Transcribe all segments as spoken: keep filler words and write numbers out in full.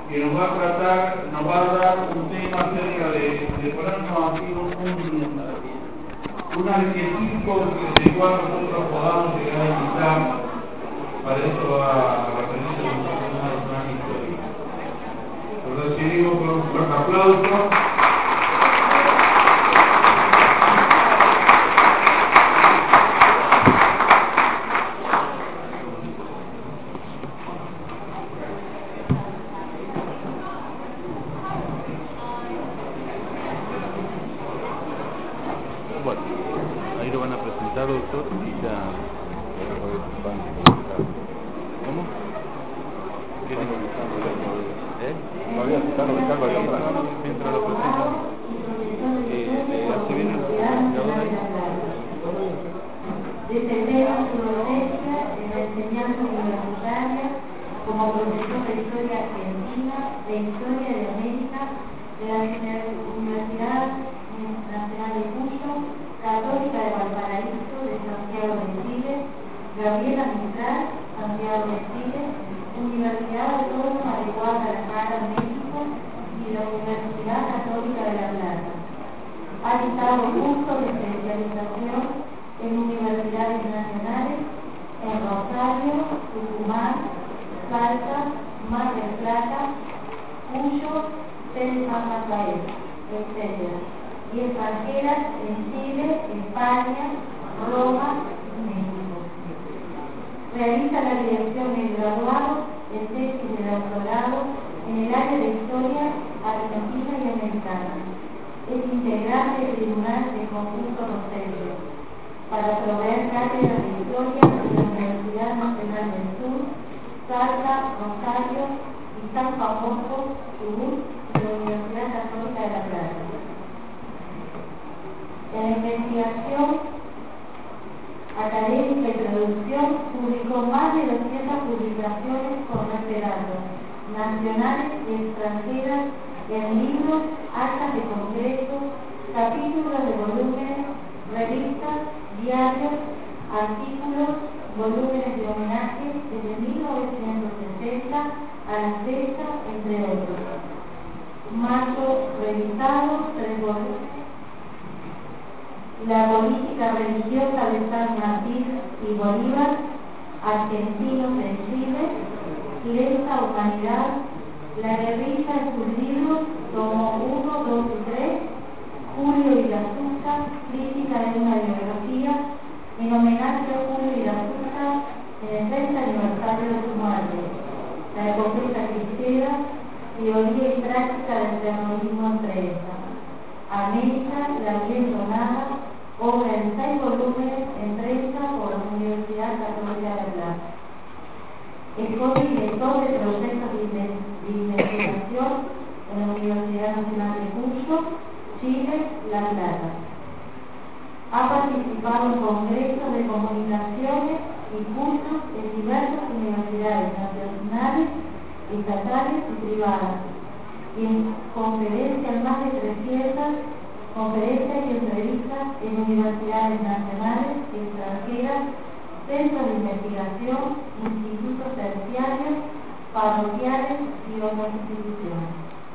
que nos va a tratar, nos va a dar un tema acerca de, de ponernos aquí un, un, un arquetipo del cual nosotros podamos llegar a invitar. Para eso va a referirse a un personaje histórico. Lo recibimos con un fuerte aplauso. Bueno, ahí lo van a presentar, doctor, y ya... ¿Cómo? ¿Eh? Todavía se está revisando la cámara. Mientras lo presentan, eh, eh, así viene el ahora. Defendemos su docencia en la enseñanza universitaria como profesor de Historia Argentina, de Historia de América, de la Universidad Nacional de Cuyo, Católica de Valparaíso, de Santiago de Chile, Gabriela Mistral, Santiago de Chile, Universidad Autónoma de Guadalajara, México, y la Universidad Católica de La Plata. Ha dictado cursos de especialización en universidades nacionales en Rosario, Tucumán, Salta, Mar del Plata, Cuyo, San Rafael, etcétera, y extranjeras en Chile, España, Roma y México. Realiza la dirección de graduado, de tesis de doctorado en el área de Historia Argentina y Americana. Es integrante del Tribunal de Conjunto Docente para proveer cátedras de Historia en la Universidad Nacional del Sur, Salta, Rosario y San Famoso, Chubut, de la Universidad Católica de La Plata. En la investigación académica y producción publicó más de doscientas publicaciones con referatos nacionales y extranjeras en libros, actas de congresos, capítulos de volúmenes, revistas, diarios, artículos, volúmenes de homenaje desde mil novecientos sesenta a la fecha, entre otros. Mayo revisado, tres volúmenes. La política religiosa de San Martín y Bolívar, argentinos en Chile, Lesa Humanidad, la guerrilla en sus libros, tomo uno, dos y tres, Julio y la Susa, crítica de una biografía, en homenaje a Julio y la Susa en el treinta aniversario de su muerte, la epopea cristera, teoría y práctica del terrorismo en prensa, América, la bien donada, obra en seis volúmenes en prensa por la Universidad Católica de La Plata. Es co-director de proyectos de investigación en la Universidad Nacional de Cuyo, Chile, La Plata. Ha participado en congresos de comunicaciones y cursos en diversas universidades nacionales, estatales y privadas, y en conferencias, más de trescientas conferencias y entrevistas en universidades nacionales, extranjeras, centros de investigación, institutos terciarios, parroquiales y otras instituciones.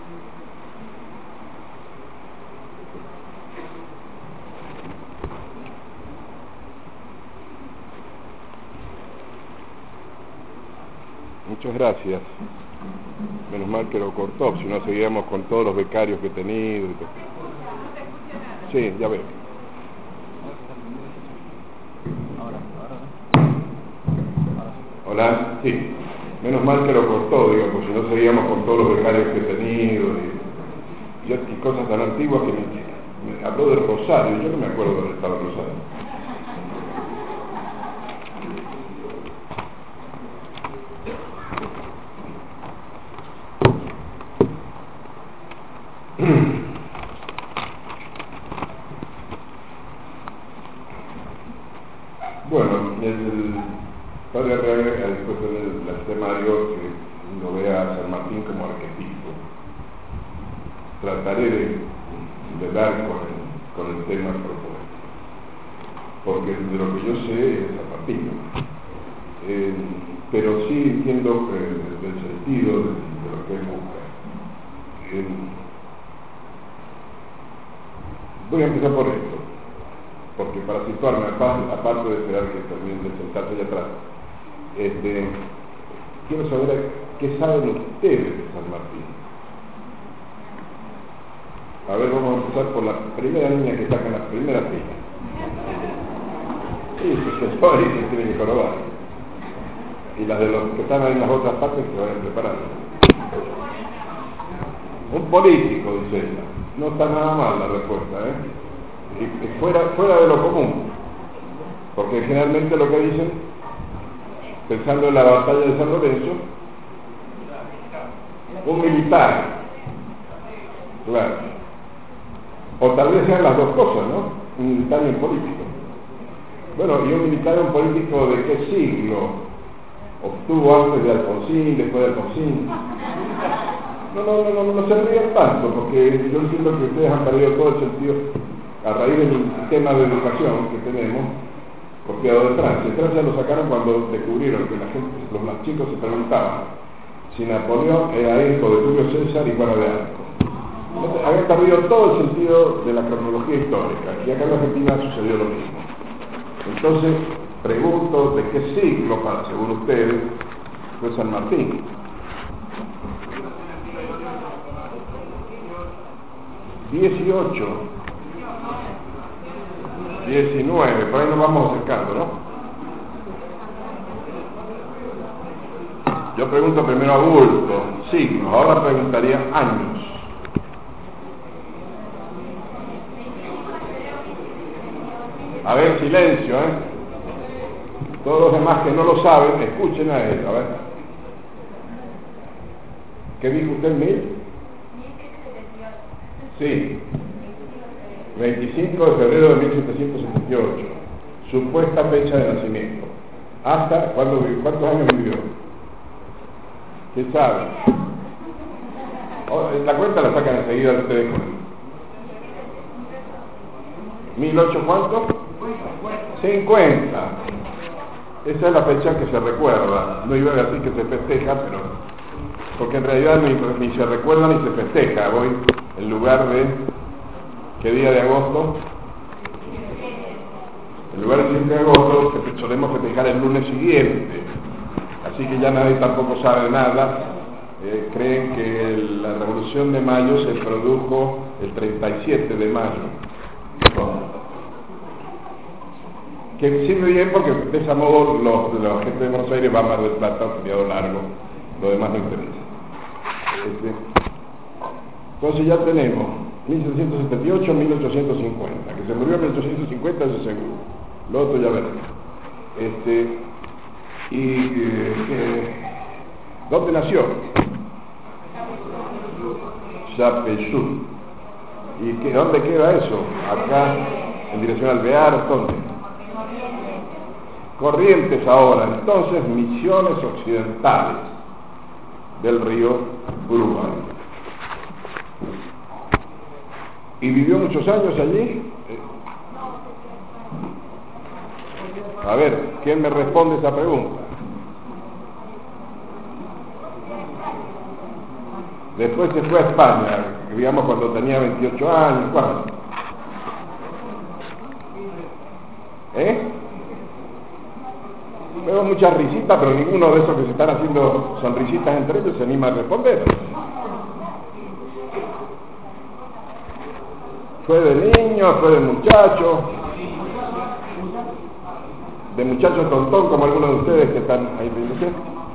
Muchas gracias. Menos mal que lo cortó, si no seguíamos con todos los becarios que he tenido. Sí, ya veo. Hola, sí. Menos mal que lo cortó, digo, pues si no seguíamos con todos los becarios que he tenido. Y, y, y cosas tan antiguas que me, me habló del Rosario, yo no me acuerdo dónde estaba el Rosario. Bueno, el padre Arreaga ha dispuesto en el, el temario que uno vea a San Martín como arquetipo. Trataré de, de dar con el, con el tema propuesto, porque de lo que yo sé es San Martín, eh, pero sí entiendo que, del sentido de, de lo que él busca. Eh, voy a empezar por esto, porque para situarme, aparte de esperar que terminen de sentarse allá atrás, este, quiero saber qué saben ustedes de San Martín. A ver, vamos a empezar por la primera niña que saca en la primera fila. Sí, se señor y se tiene que corobar. Y las de los que están en las otras partes que vayan preparando. Un político, dice ella. No está nada mal la respuesta, ¿eh? Y, y fuera, fuera de lo común. Porque generalmente lo que dicen, pensando en la batalla de San Lorenzo, un militar. Claro. O tal vez sean las dos cosas, ¿no? Un militar y un político. Bueno, y un militar y un político de qué siglo obtuvo antes de Alfonsín, después de Alfonsín. No, no, no, no, no se rían tanto, porque yo entiendo que ustedes han perdido todo el sentido a raíz del sistema de educación que tenemos copiado de Francia. En Francia lo sacaron cuando descubrieron que la gente, los más chicos se preguntaban si Napoleón era hijo de Julio César y Juana de Arco. Entonces, habían perdido todo el sentido de la cronología histórica, y acá en Argentina sucedió lo mismo. Entonces, pregunto de qué siglo, para, según ustedes, fue San Martín. dieciocho, diecinueve, por ahí nos vamos acercando, ¿no? Yo pregunto primero adulto, siglos, ahora preguntaría años. A ver, silencio, ¿eh? Todos los demás que no lo saben, escuchen a él, a ver. ¿Qué dijo usted, mil? Sí. veinticinco de febrero de mil setecientos setenta y ocho. Supuesta fecha de nacimiento. ¿Hasta cuándo vivió? ¿Cuántos años vivió? ¿Qué sabe? La cuenta la sacan enseguida ustedes con ¿mil ocho cuánto? cincuenta. Esa es la fecha que se recuerda. No iba a decir que se festeja, pero porque en realidad ni, ni se recuerda ni se festeja. Voy en lugar de ¿qué día de agosto? En lugar del siete de agosto solemos festejar el lunes siguiente. Así que ya nadie tampoco sabe nada. Eh, creen que el, la Revolución de Mayo se produjo el treinta y siete de mayo. Que sirve bien porque de ese modo los, la gente de Buenos Aires va a Mar del Plata, un periodo largo, lo demás no interesa. Este, entonces ya tenemos mil setecientos setenta y ocho, mil ochocientos cincuenta, que se murió en mil ochocientos cincuenta, eso seguro. Lo otro ya veremos. Este, y eh, ¿dónde nació? Yapeyú. ¿Y qué, dónde queda eso? Acá, en dirección al Bear, ¿dónde? Corrientes ahora, entonces Misiones Occidentales del río Uruguay. ¿Y vivió muchos años allí? A ver, ¿quién me responde esa pregunta? Después se fue a España, digamos cuando tenía veintiocho años, ¿cuándo? ¿Eh? Veo muchas risitas, pero ninguno de esos que se están haciendo sonrisitas entre ellos se anima a responder. ¿Fue de niño? ¿Fue de muchacho? ¿De muchacho tontón como algunos de ustedes que están ahí presentes?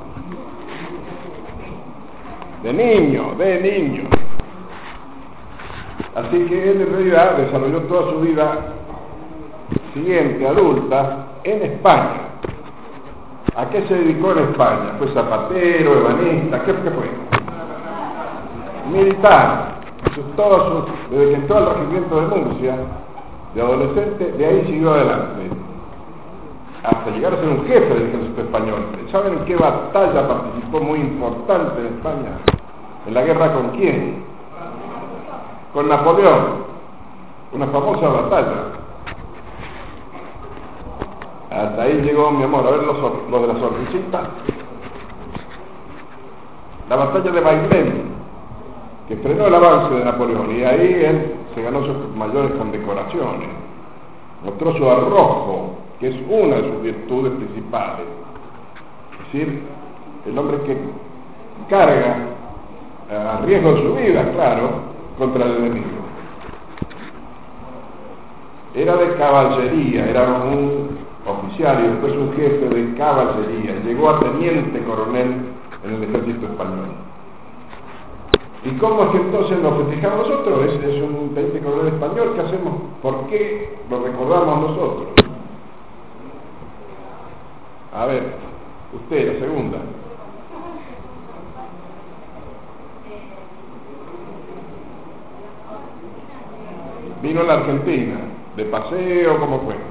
De niño, de niño. Así que él en realidad desarrolló toda su vida siguiente, adulta, en España. ¿A qué se dedicó en España? ¿Fue zapatero, ebanista? ¿Qué, qué fue? Militar. Todo su, desde que entró al regimiento de Murcia, de adolescente, de ahí siguió adelante. Hasta llegar a ser un jefe del ejército español. ¿Saben en qué batalla participó muy importante en España? ¿En la guerra con quién? Con Napoleón. Una famosa batalla. Hasta ahí llegó mi amor. A ver los, los de la sonrisita. La batalla de Bailén. que frenó el avance de Napoleón, y ahí él se ganó sus mayores condecoraciones. Mostró su arrojo, que es una de sus virtudes principales. Es decir, el hombre que carga a riesgo de su vida, claro, contra el enemigo. Era de caballería, era un oficial y después un jefe de caballería. Llegó a teniente coronel en el ejército español. ¿Y cómo es que entonces lo festejamos nosotros? Es, es un teniente coronel español, ¿qué hacemos? ¿Por qué lo recordamos nosotros? A ver, usted, la segunda. Vino a la Argentina, de paseo, ¿cómo fue?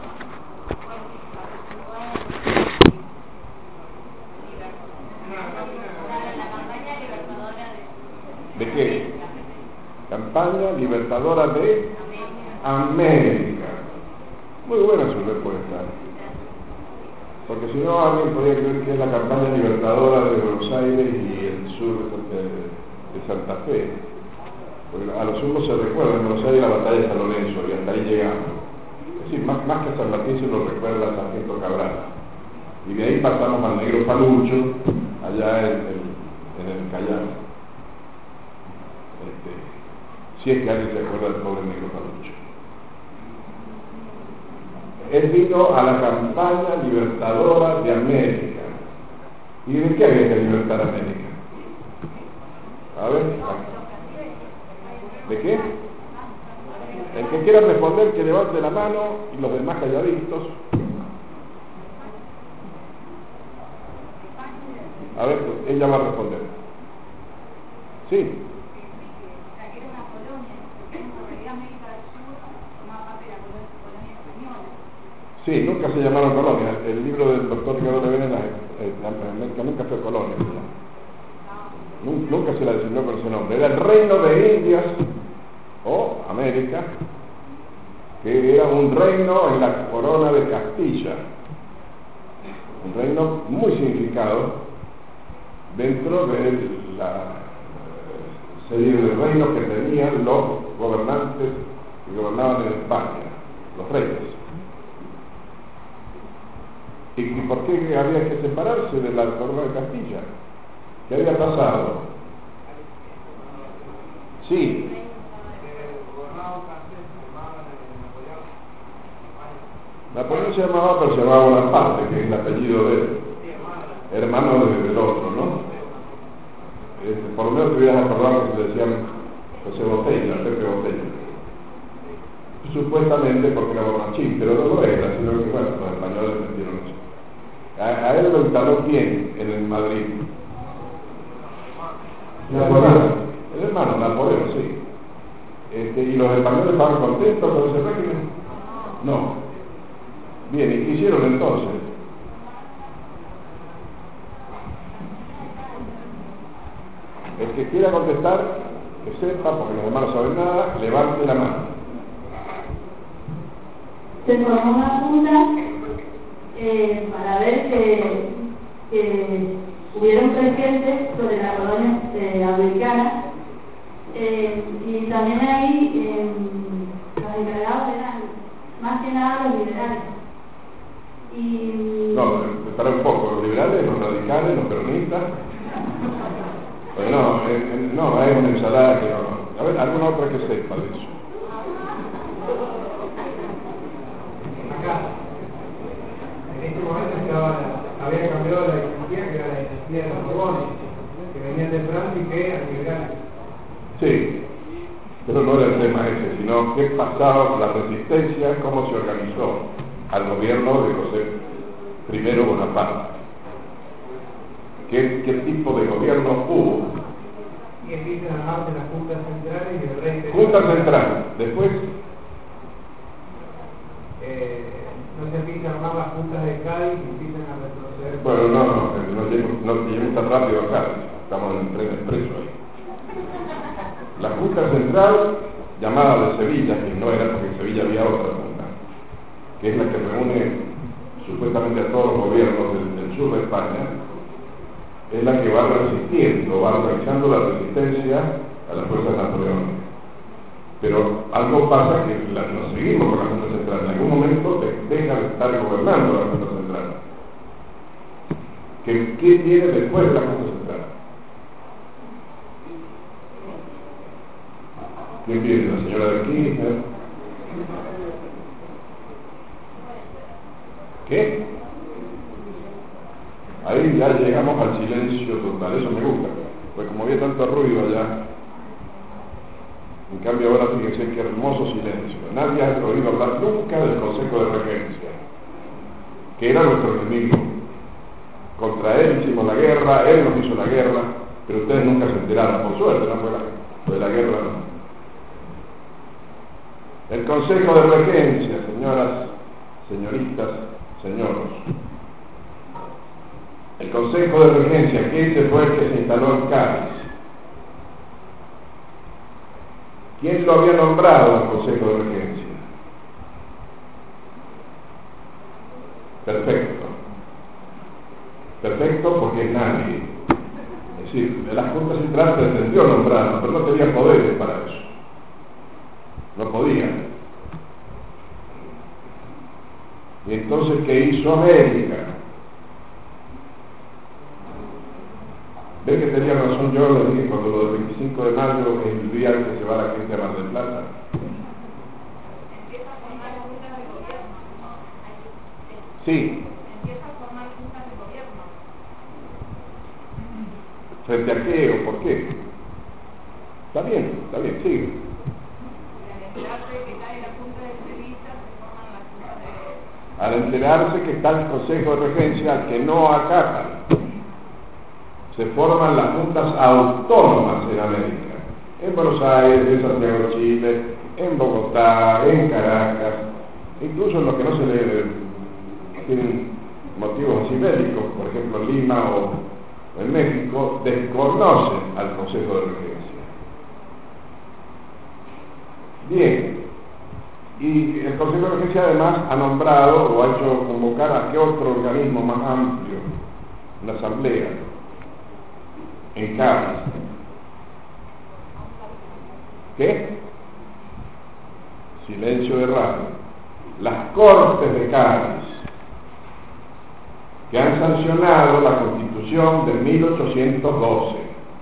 ¿De qué? Campaña Libertadora de América. Muy buena su respuesta. Porque si no, alguien podría creer que es la campaña libertadora de Buenos Aires y el sur de, de Santa Fe. Porque a lo sumo se recuerda en Buenos Aires la batalla de San Lorenzo, y hasta ahí llegamos. Es decir, más, más que a San Martín se lo recuerda a Sargento Cabral. Y de ahí pasamos al Negro Palucho, allá en el, en el Callao. Este, si es que alguien se acuerda del pobre Negro Palucho. Él vino a la campaña libertadora de América. ¿Y de qué había que libertar América? A ver. ¿De qué? El que quiera responder, que levante la mano, y los demás calladitos. A ver, pues, ella va a responder. Sí. Sí, nunca se llamaron colonias. El libro del doctor Ricardo de Venena, eh, América nunca fue colonia. Nunca se la designó con ese nombre. Era el Reino de Indias, o América, que era un reino en la corona de Castilla. Un reino muy significado dentro de la serie de reinos que tenían los gobernantes que gobernaban en España, los reyes. ¿Y por qué había que separarse de la corona de Castilla? ¿Qué había pasado? Sí. Napoleón se llamaba, pero se llamaba Bonaparte, que es el apellido de él, hermano del otro, ¿no? Este, por lo menos te hubieras acordado que se decían José Botella, Pepe Botella. Supuestamente porque era borrachín, pero no lo era, sino que bueno, los españoles metieron eso. A, a él lo instaló quién en el Madrid. Napoleón, el hermano Napoleón, sí. Este, ¿Y los españoles estaban contentos con ese régimen? No. Bien, ¿y qué hicieron entonces? El que quiera contestar, que sepa, porque los demás no saben nada, levante la mano. Se formó una junta eh, para ver que, que hubiera un presidente sobre la colonia eh, americana, eh, y también ahí eh, los encargados eran más que nada los liberales. Y... No, para un poco, los liberales, los radicales, los peronistas. Pues no, eh, no, hay una ensalada que no. A ver, alguna otra que sepa de eso. Acá, en este momento estaba, había cambiado la dinastía, que era la dinastía de los Borbones, que venían de Francia y que eran liberales. Sí, pero no era el tema ese, sino qué pasaba con la resistencia, cómo se organizó al gobierno de José primero Bonaparte. ¿Qué, qué tipo de gobierno hubo? Y empiezan a armarse las juntas centrales y el rey... De Junta central, después... Eh, no se empiezan a armar las juntas de Cádiz y empiezan a retroceder... Bueno, no, no, no lleguemos no, no tan rápido acá, estamos en el tren expreso ahí. La Junta Central, llamada de Sevilla, que no era porque en Sevilla había otra junta, que es la que reúne supuestamente a todos los gobiernos del, del sur de España, es la que va resistiendo, va organizando la resistencia a las fuerzas napoleónicas. Pero algo pasa que la, nos seguimos con la Junta Central. En algún momento te, deja de estar gobernando la Junta Central. ¿Qué, qué viene después de la Junta Central? ¿Quién viene? ¿La señora de Kirchner? ¿Qué? Ahí ya llegamos al silencio total, eso me gusta, pues como había tanto ruido allá. En cambio ahora fíjense qué hermoso silencio. Nadie ha oído hablar nunca del Consejo de Regencia, que era nuestro enemigo. Contra él hicimos la guerra, él nos hizo la guerra, pero ustedes nunca se enteraron, por suerte, no fue la, fue la guerra. No. El Consejo de Regencia, señoras, señoritas, señoros. El Consejo de Regencia, que ese fue el que se instaló en Cádiz. ¿Quién lo había nombrado al Consejo de Regencia? Perfecto. Perfecto porque es nadie. Es decir, la Junta Central pretendió nombrarlo, pero no tenía poderes para eso. No podía. Y entonces, ¿qué hizo América? ¿Ven que tenía razón yo? Le dije cuando lo del veinticinco de mayo es el día que se va la gente a Mar del Plata. Empieza a formar juntas de gobierno. Sí. Empieza a formar juntas de gobierno. ¿Frente a qué o por qué? Está bien, está bien, sigue. Al enterarse que cae la junta de Sevilla, se forman las juntas de... Al enterarse que está el Consejo de Regencia al que no acatan, se forman las juntas autónomas en América, en Buenos Aires, en Santiago de Chile, en Bogotá, en Caracas, incluso en los que no se le tienen motivos así bélicos, por ejemplo en Lima o en México, desconocen al Consejo de Regencia. Bien, y el Consejo de Regencia además ha nombrado o ha hecho convocar a qué otro organismo más amplio, una asamblea, en Cádiz. ¿Qué? Silencio de radio. Las Cortes de Cádiz, que han sancionado la Constitución de mil ochocientos doce.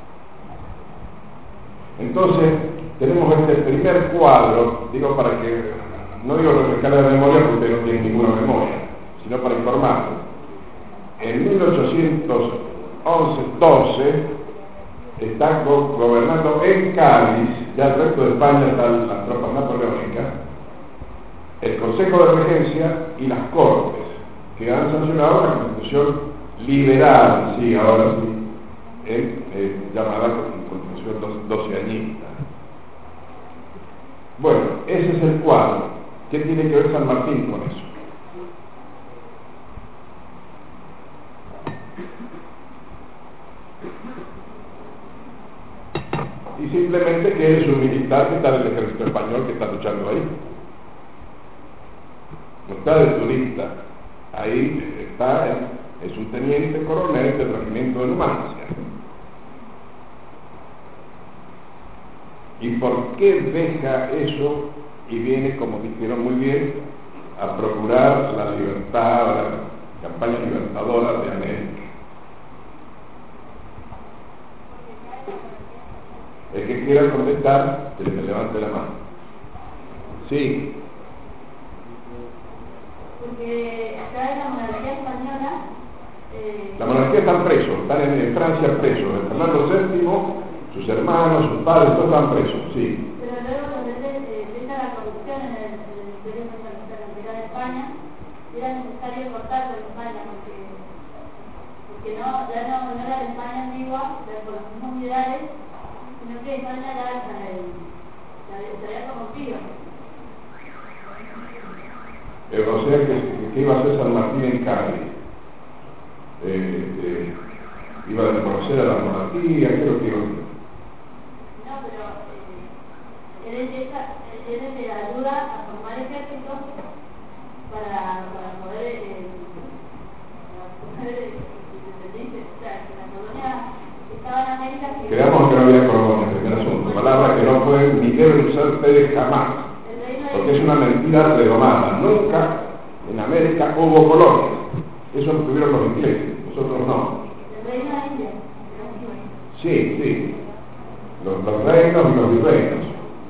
Entonces, tenemos este primer cuadro, digo para que, no digo refrescar la memoria porque usted no tiene ninguna memoria, sino para informarlo. En mil ochocientos doce está go gobernando en Cádiz, ya el resto de España están las tropas napoleónicas, el Consejo de Regencia y las Cortes, que han sancionado la Constitución liberal, sí, ahora sí, en, eh, llamada Constitución doceañista. Bueno, ese es el cuadro. ¿Qué tiene que ver San Martín con eso? Y simplemente que él es un militar que está en el ejército español que está luchando ahí. No está de turista. Ahí está, es un teniente coronel del regimiento de Numancia. ¿Y por qué deja eso y viene, como dijeron muy bien, a procurar la libertad, la campaña libertadora de América? El que quiera contestar, que le levante la mano. Sí. Porque acá en la monarquía española... Eh, la monarquía están presos, están en, en Francia presos. El Fernando séptimo, sus hermanos, sus padres, todos están presos, sí. Pero luego cuando empieza la corrupción en el, en el Imperio Socialista de España, era necesario cortarlo en España porque, porque no, ya no, no era la España antigua, pero por los mismos ideales, sino que España ya se había corrompido. Eh, o sea que, que iba a hacer San Martín en Cádiz. Eh, eh, iba a reconocer a la monarquía, ¿qué es lo que iba a hacer? No, pero eh, él, empieza, él le ayuda a formar ejércitos para, para poder, eh, para poder eh, o sea, que la colonia estaba en América. Que Creamos que no había colonia, primer asunto. Palabra que no pueden ni deben usar ustedes jamás. Porque es una mentira redomada. Nunca en América hubo colonias. Eso lo tuvieron los ingleses, nosotros no. El reino de India. Sí, sí. Los, los reinos y los virreinos.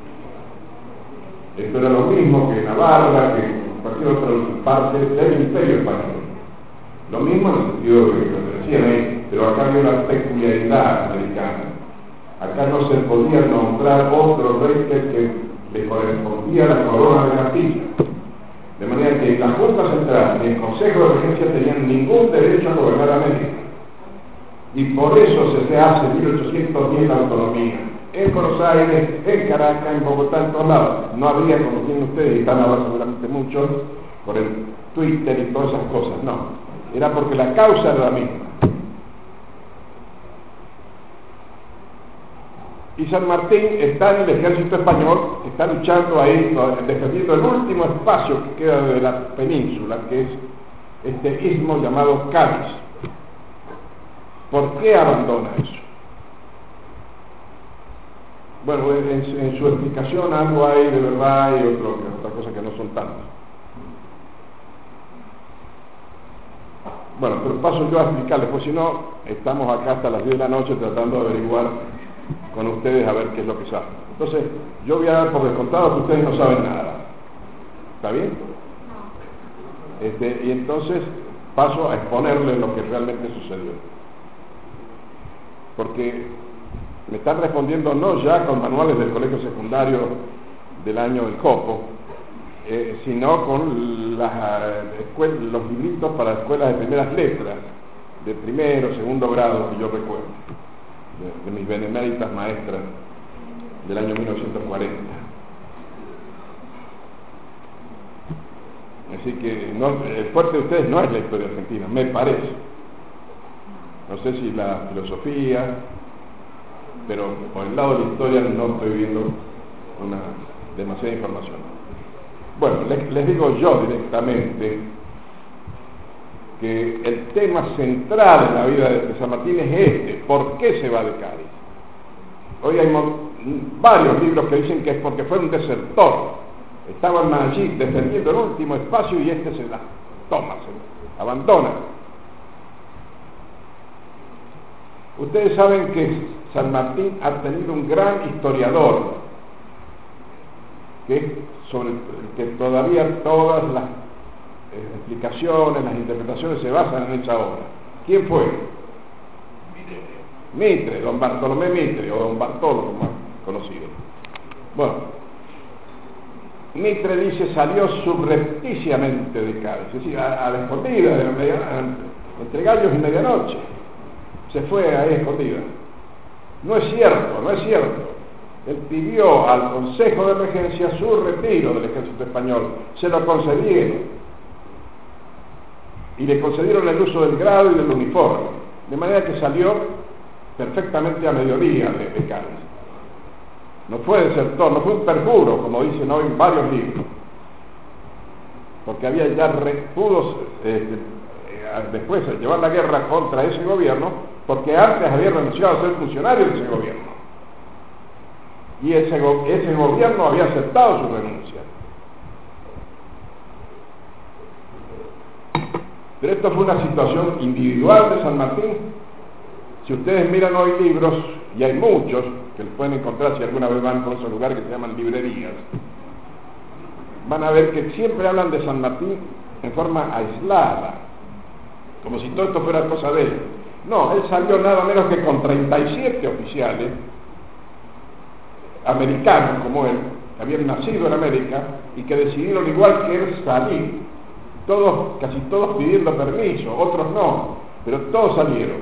Esto era lo mismo que Navarra, que cualquier otra parte del imperio español. Lo mismo en el sentido de lo que decían ahí, pero acá había una peculiaridad americana. Acá no se podía nombrar otro rey que, que le correspondía a la corona de Castilla. De manera que la Junta Central y el Consejo de Regencia tenían ningún derecho a gobernar América. Y por eso se, se hace en mil ochocientos diez la autonomía. En Buenos Aires, en Caracas, en Bogotá, en todos lados. No había, como tienen ustedes, y están ahora seguramente muchos, por el Twitter y todas esas cosas. No. Era porque la causa era la misma. Y San Martín está en el ejército español, está luchando ahí, defendiendo el último espacio que queda de la península, que es este istmo llamado Cádiz. ¿Por qué abandona eso? Bueno, en, en su explicación algo hay de verdad y otro, otra cosa que no son tantas. Bueno, pero paso yo a explicarles, pues si no, estamos acá hasta las diez de la noche tratando de averiguar con ustedes a ver qué es lo que saben. Entonces, yo voy a dar por descontado que ustedes no saben nada. ¿Está bien? Este, y entonces paso a exponerles lo que realmente sucedió. Porque me están respondiendo no ya con manuales del colegio secundario del año del Copo, eh, sino con las, escuelas, los libritos para escuelas de primeras letras, de primero, segundo grado, que yo recuerdo, de, de mis beneméritas maestras del año mil novecientos cuarenta. Así que no, el fuerte de ustedes no es la historia argentina, me parece. No sé si la filosofía, pero por el lado de la historia no estoy viendo una demasiada información. Bueno, les, les digo yo directamente que el tema central en la vida de San Martín es este: ¿por qué se va de Cádiz? Hoy hay varios libros que dicen que es porque fue un desertor. Estaban allí defendiendo el último espacio y este se la toma, se abandona. Ustedes saben que San Martín ha tenido un gran historiador, que es sobre el que todavía todas las eh, explicaciones, las interpretaciones se basan en esa obra. ¿Quién fue? Mitre, don Bartolomé Mitre, o don Bartolo, como es conocido. Bueno, Mitre dice salió subrepticiamente de Cádiz, es decir, a, a la escondida, de la media, entre gallos y medianoche. Se fue ahí escondida. No es cierto, no es cierto. Él pidió al Consejo de Regencia su retiro del ejército español. Se lo concedieron. Y le concedieron el uso del grado y del uniforme. De manera que salió perfectamente a mediodía de, de Cádiz. No fue desertor, no fue un perjuro, como dicen hoy en varios libros. Porque había ya re, pudo eh, eh, después de llevar la guerra contra ese gobierno, porque antes había renunciado a ser funcionario de ese gobierno. Y ese, ese gobierno había aceptado su renuncia. Pero esto fue una situación individual de San Martín. Si ustedes miran hoy libros, y hay muchos, que los pueden encontrar si alguna vez van por esos lugares que se llaman librerías, van a ver que siempre hablan de San Martín en forma aislada, como si todo esto fuera cosa de él. No, él salió nada menos que con treinta y siete oficiales americanos como él, que habían nacido en América y que decidieron igual que él salir. Todos, casi todos pidiendo permiso, otros no, pero todos salieron.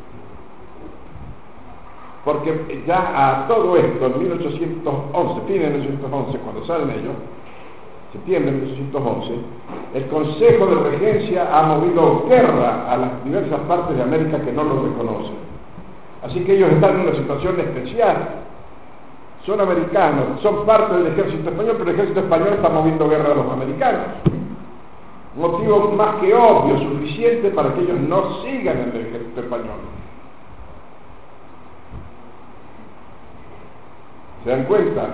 Porque ya a todo esto, en mil ochocientos once, fin de mil ochocientos once, cuando salen ellos, septiembre de mil ochocientos once, el Consejo de Regencia ha movido guerra a las diversas partes de América que no lo reconocen. Así que ellos están en una situación especial. Son americanos, son parte del ejército español, pero el ejército español está moviendo guerra a los americanos. Motivo más que obvio, suficiente para que ellos no sigan en el ejército español. ¿Se dan cuenta?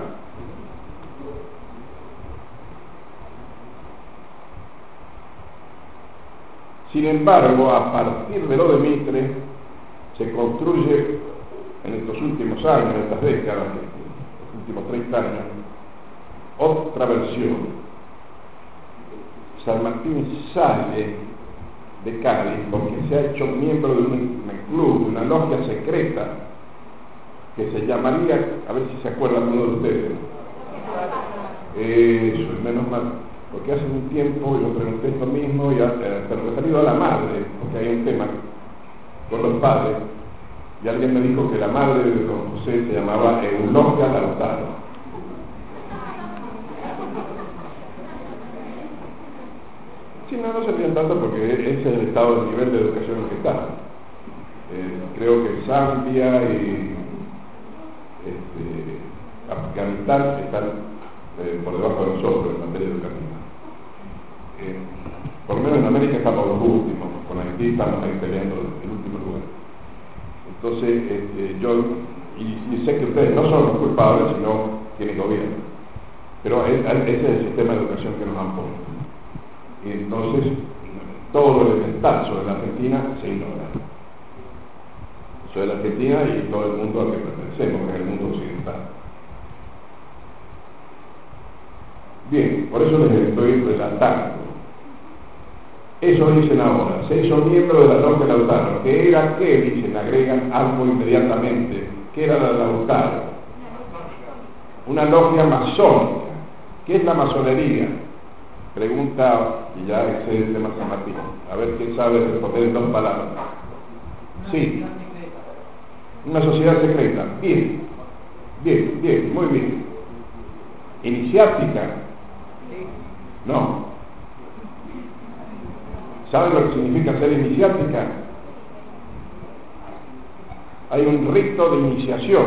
Sin embargo, a partir de lo de Mitre, se construye en estos últimos años, en estas décadas, los últimos treinta años, otra versión. San Martín sale de Cádiz porque se ha hecho miembro de un club, de una logia secreta, que se llamaría, a ver si se acuerdan uno de ustedes. Eso, menos mal, porque hace un tiempo yo pregunté esto mismo, y eh, pero referido a la madre, porque hay un tema con los padres, y alguien me dijo que la madre de don José se llamaba Eulogia Lautaro. Sí, no, no se rían tanto porque ese es el estado del nivel de educación en el que está. Eh, creo que Zambia y este, Afganistán están eh, por debajo de nosotros en materia educativa. Eh, por lo menos en América estamos los últimos, con Haití estamos ahí peleando el último lugar. Entonces, este, yo, y, y sé que ustedes no son los culpables, sino quienes gobiernan. Pero es, ese es el sistema de educación que nos han puesto. Y entonces, todo lo elemental sobre la Argentina se ignora. Sobre la Argentina y todo el mundo al que pertenecemos, que es el mundo occidental. Bien, por eso les estoy relatando. Eso dicen ahora, se hizo miembro de la logia Lautaro. ¿Qué era qué? Dicen, agregan algo inmediatamente. ¿Qué era la Lautaro? Una logia masónica. ¿Qué es la masonería? Pregunta, y ya excede el tema San Martín. A ver quién sabe responder en dos palabras. Sí. Una sociedad secreta. Bien. Bien, bien, muy bien. Iniciática. No. ¿Saben lo que significa ser iniciática? Hay un rito de iniciación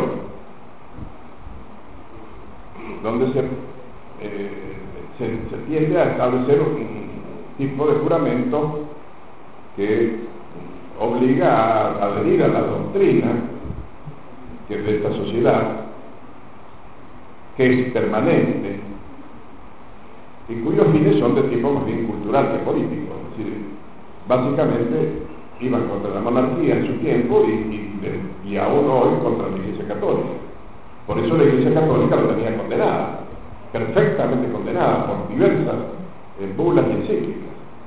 donde se, eh, se, se tiende a establecer un tipo de juramento que obliga a adherir a la doctrina que es de esta sociedad, que es permanente y cuyos fines son de tipo más bien cultural que político. Es decir, básicamente iban contra la monarquía en su tiempo y, y, y aún hoy contra la Iglesia Católica. Por eso la Iglesia Católica lo tenía condenada, perfectamente condenada por diversas eh, bulas y encíclicas.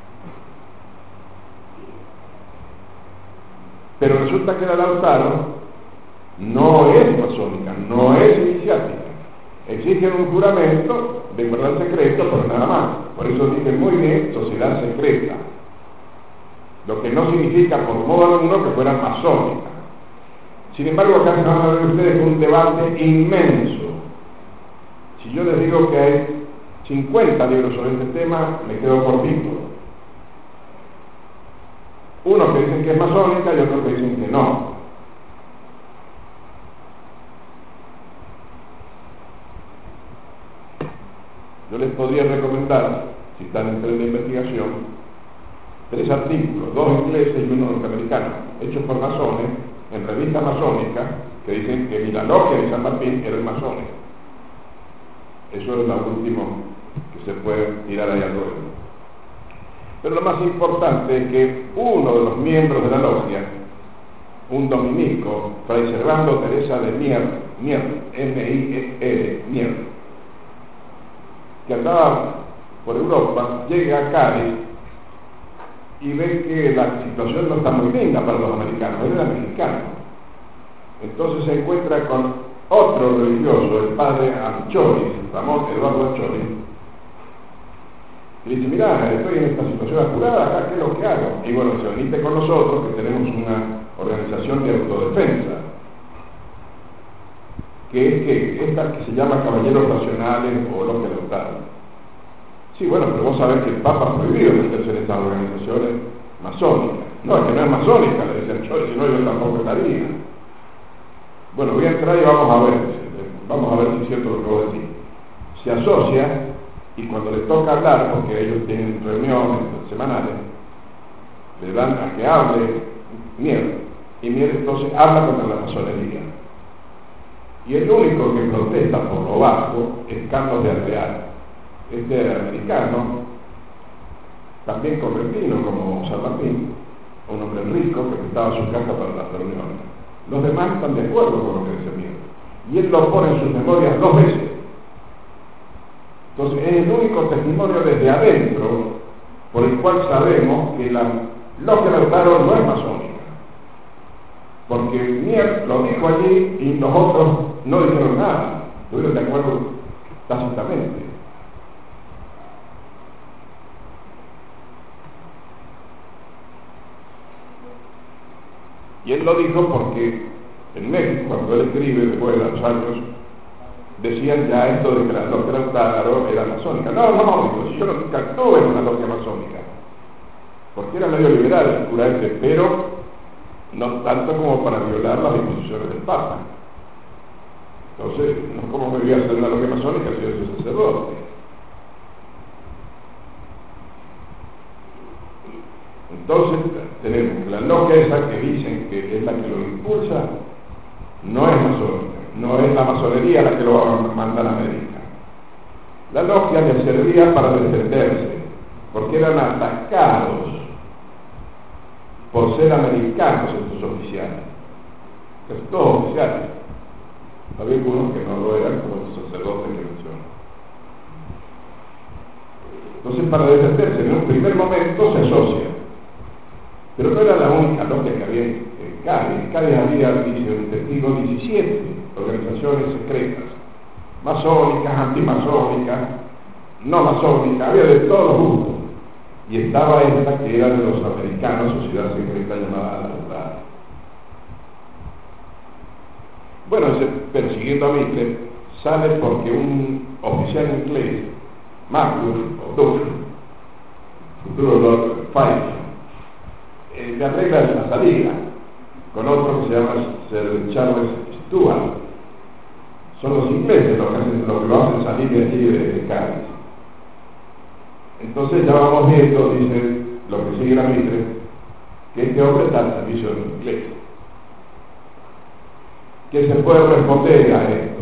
Pero resulta que la Lautaro no es masónica, no es iniciática. Exigen un juramento de guardar secreto, pero nada más. Por eso dicen muy bien, sociedad secreta. Lo que no significa por modo alguno que fueran masónicas. Sin embargo, acá se van a ver ustedes un debate inmenso. Si yo les digo que hay cincuenta libros sobre este tema, me quedo cortito. Unos que dicen que es masónica y otros que dicen que no. Yo les podría recomendar, si están en tren de investigación, tres artículos, dos ingleses y uno norteamericano, hechos por masones, en revistas masónicas, que dicen que ni la logia de San Martín eran masones. Eso es lo último que se puede tirar ahí al ruedo. Pero lo más importante es que uno de los miembros de la logia, un dominico, Fray Servando Teresa de Mier, Mier, M I E R, Mier, que andaba por Europa, llega a Cádiz y ve que la situación no está muy linda para los americanos, él era mexicano. Entonces se encuentra con otro religioso, el padre Anchori, el famoso Eduardo Anchori, y le dice, mira, estoy en esta situación apurada, acá, ¿qué es lo que hago? Y bueno, dice, venite con nosotros, que tenemos una organización de autodefensa, que es que esta que se llama Caballeros Nacionales o lo que Lautaro. Sí, bueno, pero vos sabés que el Papa ha prohibido meterse en estas organizaciones masónicas. No, es que no es masónica, le dicen yo, si no yo tampoco estaría. Bueno, voy a entrar y vamos a ver, vamos a ver si es cierto lo que vos decís. Se asocia y cuando les toca hablar, porque ellos tienen reuniones semanales, le dan a que hable Mier, y Mier entonces habla contra la masonería. Y el único que protesta por lo bajo es Carlos de Alvear. Este era americano, también correntino como San Martín, un hombre rico que prestaba su casa para las reuniones. Los demás están de acuerdo con lo que dice Mir. Y él lo pone en sus memorias dos veces. Entonces es el único testimonio desde adentro por el cual sabemos que la logia de Lautaro no es masónica. Porque Mier lo dijo allí y los otros no dijeron nada. Estuvieron de acuerdo tácitamente. Y él lo dijo porque en México, cuando él escribe después de los años, decían ya esto de que la logia de Lautaro era masónica. No, no, digo, yo nunca estuve en una logia masónica, porque era medio liberal el cura ese, pero no tanto como para violar las disposiciones del Papa. Entonces, no como me voy a hacer una logia masónica si yo soy sacerdote. Entonces, tenemos la logia esa que dicen que es la que lo impulsa, no es masónica, no es la masonería la que lo va a mandar a América. La logia les servía para defenderse, porque eran atacados por ser americanos estos oficiales, casi todos oficiales. Había algunos que no lo eran, como los sacerdotes que mencionan. Entonces, para defenderse, en un primer momento se asocia, pero no era la única logia que había en Cádiz. En Cádiz había, dice el testigo, diecisiete organizaciones secretas, masónicas, antimasónicas, no masónicas, había de todos gustos. Y estaba esta que era de los americanos, sociedad secreta llamada la Lautaro. Bueno, ese, persiguiendo a Mitre, sale porque un oficial inglés, Magnus o Duff, futuro Lord Fife, eh, le arregla la salida con otro que se llama Sir Charles Stuart. Son los ingleses los que, hacen, los que lo hacen salir de allí de, de Cádiz. Entonces ya vamos viendo, dice lo que sigue la Mitre, que este hombre está al servicio de los ingleses. ¿Qué se puede responder a esto?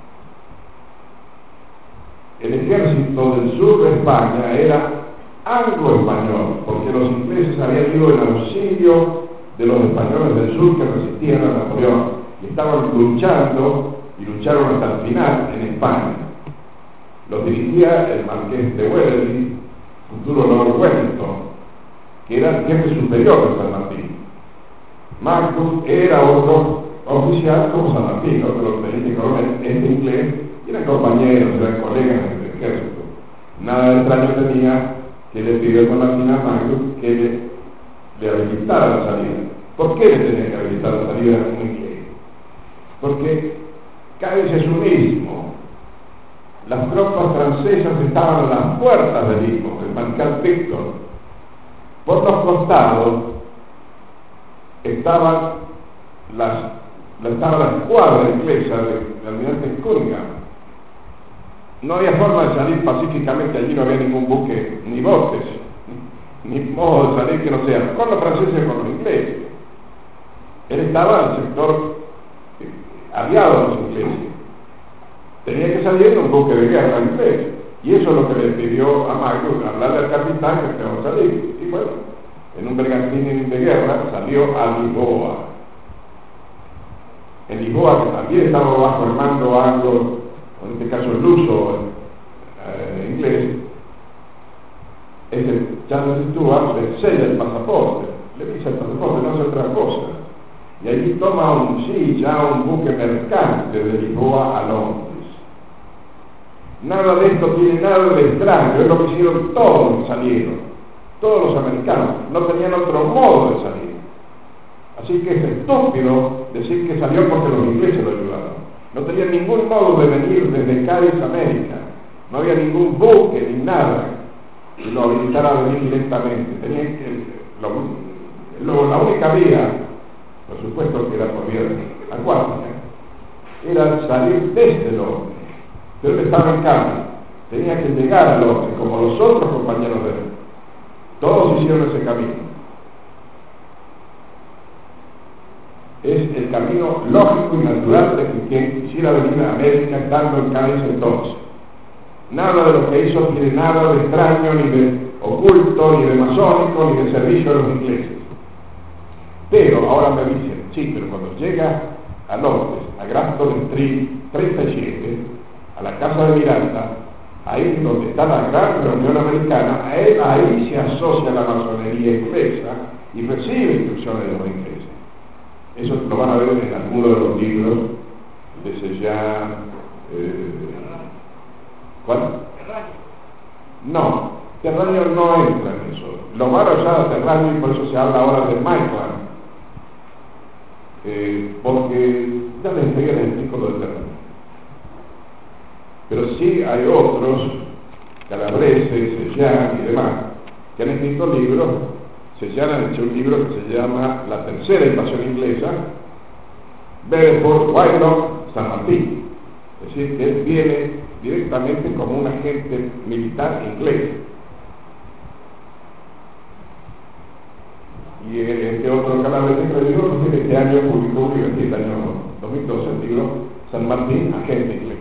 El ejército del sur de España era anglo-español, porque los ingleses habían ido en auxilio de los españoles del sur que resistían a Napoleón y estaban luchando y lucharon hasta el final en España. Los dirigía el marqués de Wellesley, futuro Lord Wellington, que era el jefe superior de San Martín. Marcus era otro oficial como San Martín, otro teniente coronel, este inglés, y eran compañeros, eran colegas del ejército. Nada de extraño tenía que le pidió San Martín a Marcus que le, le habilitara la salida. ¿Por qué le tenía que habilitar la salida a un inglés? Porque Cádiz es un istmo. Las tropas francesas estaban a las puertas del istmo, el Mariscal Victor. Por los costados estaban las, estaba la escuadra inglesa del almirante Cunningham. No había forma de salir pacíficamente, allí no había ningún buque, ni botes, ni, ni modo de salir que no sea con los franceses o con los ingleses. Él estaba en el sector eh, aliado a los ingleses. Tenía que salir en un buque de guerra inglés. Y eso es lo que le pidió a Magnus, hablarle al capitán que tenía que salir. Y bueno, en un bergantín de guerra salió a Lisboa. En Lisboa, que también estaba bajo el mando anglo, en este caso el luso eh, inglés, ese Charles Stuart le sella el pasaporte, le dice el pasaporte, no hace otra cosa. Y allí toma un, sí, ya un buque mercante de Lisboa a Londres. Nada de esto tiene nada de extraño, es lo que hicieron todos los que salieron, todos los americanos, no tenían otro modo de salir. Así que es estúpido decir que salió porque los ingleses lo ayudaron. No tenían ningún modo de venir desde Cádiz a América, no había ningún buque ni nada que lo habilitara a venir directamente. Tenían que, lo, lo, la única vía, por supuesto que era por vía acuática, era salir desde Londres. Pero él estaba en Cádiz, tenía que llegar a Londres, como los otros compañeros de él. Todos hicieron ese camino. es el camino lógico y natural de que quien quisiera venir a América estando en Cádiz entonces. Nada de lo que hizo tiene nada de extraño, ni de oculto, ni de masónico, ni de servicio a los ingleses. Pero ahora me dicen, sí, pero cuando llega a Londres, a Grafton Street treinta y siete, a la casa de Miranda, ahí donde está la gran reunión americana, ahí, ahí se asocia la masonería inglesa y recibe instrucciones de los ingleses. Eso lo van a ver en algunos de los libros de Cézanne. Eh, ¿Cuál? No, Terranio no entra en eso. Lo van a usar a Terranio y por eso se habla ahora de Michael. Eh, porque ya les expliqué el explico lo de Terranio. Pero sí hay otros, Calabrese, Cézanne y demás, que han escrito libros. Cézanne ha hecho un libro que se llama La Tercera Invasión Inglesa, Bedford, Wylock, San Martín. Es decir, que él viene directamente como un agente militar inglés. Y este otro Calabrese que le digo, que este año publicó un libro, este año dos mil doce, el libro San Martín, agente inglés.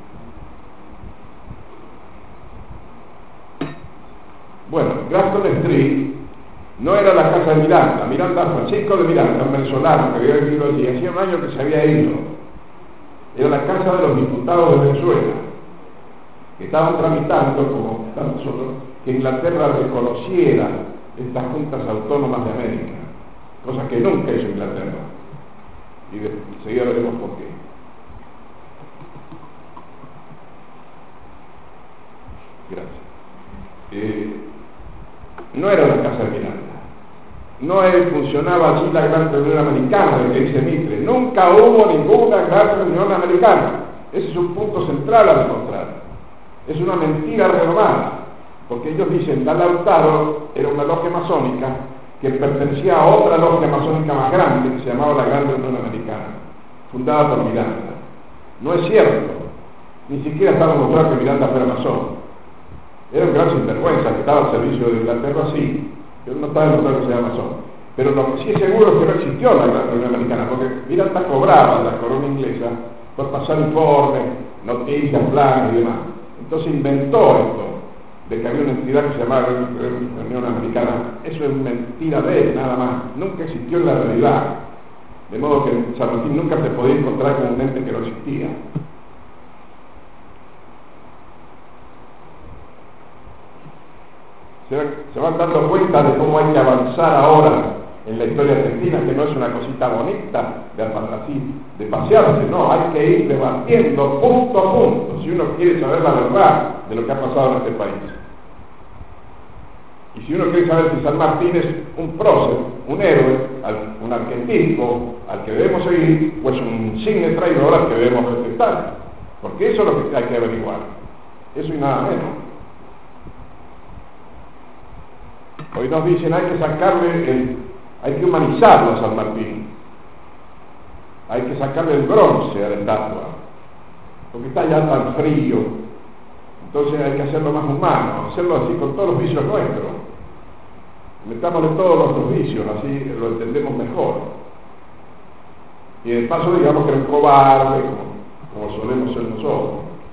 Bueno, Grafton Street no era la casa de Miranda. Miranda, Francisco de Miranda, un venezolano que había vivido allí, hacía un año que se había ido. Era la casa de los diputados de Venezuela, que estaban tramitando, como tantos otros, que Inglaterra reconociera estas juntas autónomas de América, cosa que nunca hizo Inglaterra. Y de, enseguida veremos por qué. Gracias. Eh, no era la casa de Miranda. No funcionaba allí la gran reunión americana de que dice Mitre. Nunca hubo ninguna gran reunión americana. Ese es un punto central a demostrar. Es una mentira renovada, porque ellos dicen que Lautaro era una logia masónica que pertenecía a otra logia masónica más grande que se llamaba la Gran Reunión Americana, fundada por Miranda. No es cierto. Ni siquiera está demostrado que Miranda fuera masón. Era un gran sinvergüenza que estaba al servicio de Inglaterra, sí, pero no está demostrado que sea masón. Pero lo que sí es seguro es que no existió la Gran Reunión Americana, porque Miranda cobraba a la corona inglesa por pasar informes, noticias, planes y demás. Entonces inventó esto, de que había una entidad que se llamaba Reunión Americana. Eso es mentira de él, nada más. Nunca existió en la realidad. De modo que en San Martín nunca se podía encontrar con un ente que no existía. Se van dando cuenta de cómo hay que avanzar ahora en la historia argentina, que no es una cosita bonita de así, de pasearse, no, hay que ir debatiendo punto a punto, si uno quiere saber la verdad de lo que ha pasado en este país. Y si uno quiere saber si San Martín es un prócer, un héroe, un arquetipo al que debemos seguir, pues un insigne traidor al que debemos respetar, porque eso es lo que hay que averiguar, eso y nada menos. Hoy nos dicen hay que sacarle el, hay que humanizarlo a San Martín, hay que sacarle el bronce a la estatua, porque está ya tan frío, entonces hay que hacerlo más humano, hacerlo así con todos los vicios nuestros, metámosle todos nuestros vicios, así lo entendemos mejor, y de paso digamos que era un cobarde, como, como solemos ser nosotros.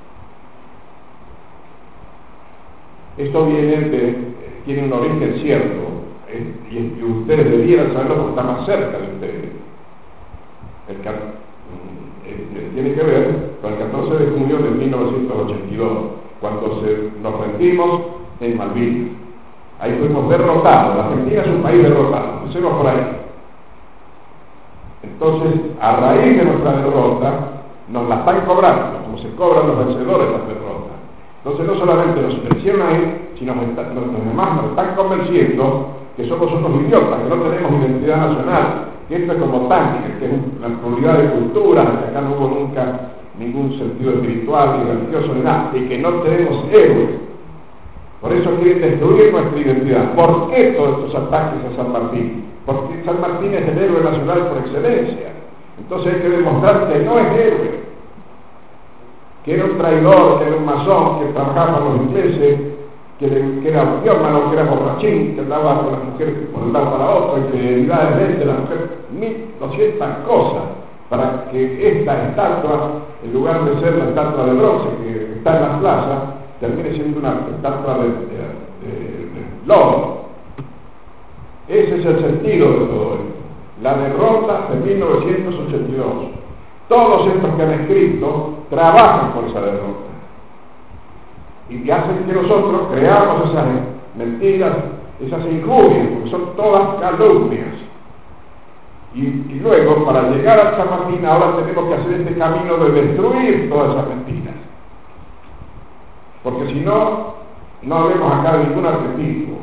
Esto viene de tiene un origen cierto, eh, y, y ustedes debieran saberlo porque está más cerca de ustedes. El, eh, tiene que ver con el catorce de junio de mil novecientos ochenta y dos, cuando se, nos rendimos en Malvinas. Ahí fuimos derrotados. La Argentina es un país derrotado, empecemos por ahí. Entonces, a raíz de nuestra derrota, nos la están cobrando, como se cobran los vencedores las derrotas. Entonces no solamente nos vencieron ahí, sino que los demás nos están convenciendo que somos unos idiotas, que no tenemos identidad nacional, que esto es como Tánger, que es una pluralidad de culturas, que acá no hubo nunca ningún sentido espiritual, ni religioso, ni nada, y que no tenemos héroes. Por eso quieren destruir nuestra identidad. ¿Por qué todos estos ataques a San Martín? Porque San Martín es el héroe nacional por excelencia. Entonces hay que demostrar que no es héroe, que era un traidor, que era un masón, que trabajaba con los ingleses, que, le, que era optiómano, que era borrachín, que andaba con las mujeres por un lado para otro, infidelidades de él, de la mujer, mil doscientas cosas, para que esta estatua, en lugar de ser la estatua de bronce que está en la plaza, termine siendo una estatua de, de, de, de lobo. Ese es el sentido de todo esto. La derrota de mil novecientos ochenta y dos. Todos estos que han escrito trabajan por esa derrota. Y que hacen que nosotros creamos esas mentiras, esas injurias, porque son todas calumnias. Y, y luego, para llegar a San Martín, ahora tenemos que hacer este camino de destruir todas esas mentiras. Porque si no, no vemos acá ningún arquetipo.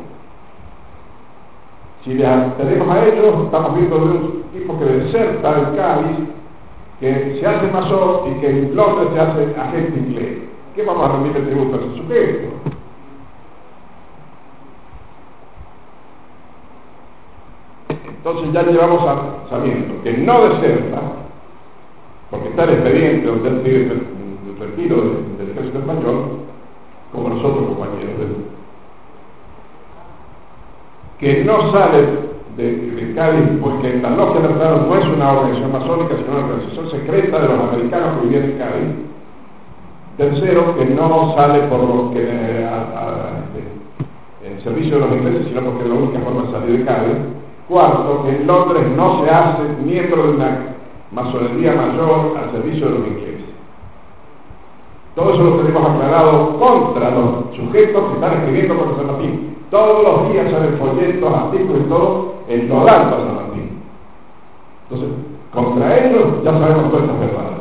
Si le tenemos a ellos, estamos viendo de un tipo que deserta el Cádiz, que se hace masón y que en Londres se hace agente inglés. ¿Qué vamos a rendirle tributo a ese sujeto? Entonces ya llevamos a, sabiendo que no deserta, porque está el expediente donde él pide el, el retiro del, del ejército español, como nosotros compañeros de él, que no sale de, de Cádiz, porque la Logia de Hermanos no es una organización masónica, sino una organización secreta de los americanos que vivían en Cádiz. Tercero, que no sale por lo que eh, a, a, este, en servicio de los ingleses, sino porque es la única forma de salir de Cádiz. Cuarto, que en Londres no se hace miembro de una masonería mayor al servicio de los ingleses. Todo eso lo tenemos aclarado contra los sujetos que están escribiendo contra San Martín. Todos los días salen folletos, artículos y todo enlodando a San Martín. Entonces, contra ellos ya sabemos todas estas verdades.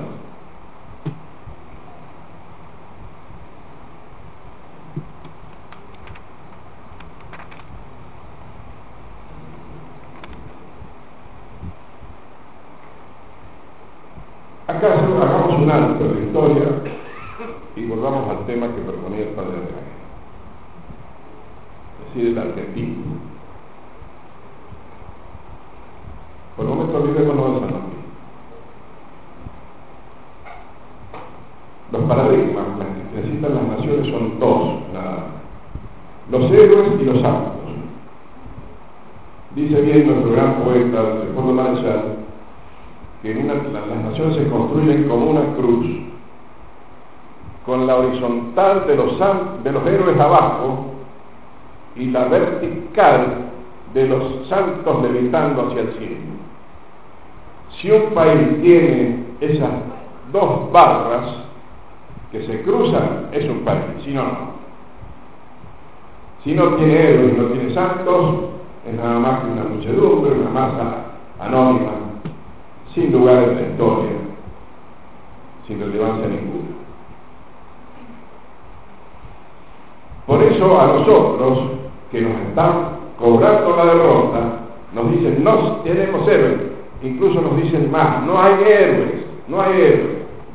Acá hagamos un alto de la historia y volvamos al tema que proponía el padre Draghi, es decir, el argentino. Por el momento olvidémonos de San Martín. Los paradigmas que necesitan las naciones son dos, nada más: los héroes y los santos. Dice bien nuestro gran poeta Leopoldo Marechal que en una, la, las naciones se construyen como una cruz, con la horizontal de los, san, de los héroes abajo y la vertical de los santos levitando hacia el cielo. Si un país tiene esas dos barras que se cruzan, es un país, si no, no. Si no tiene héroes y no tiene santos, es nada más que una muchedumbre, una masa anónima, sin lugar en la historia, sin relevancia ninguna. Por eso a nosotros, que nos están cobrando la derrota, nos dicen, no tenemos héroes, incluso nos dicen más, no hay héroes, no hay héroes.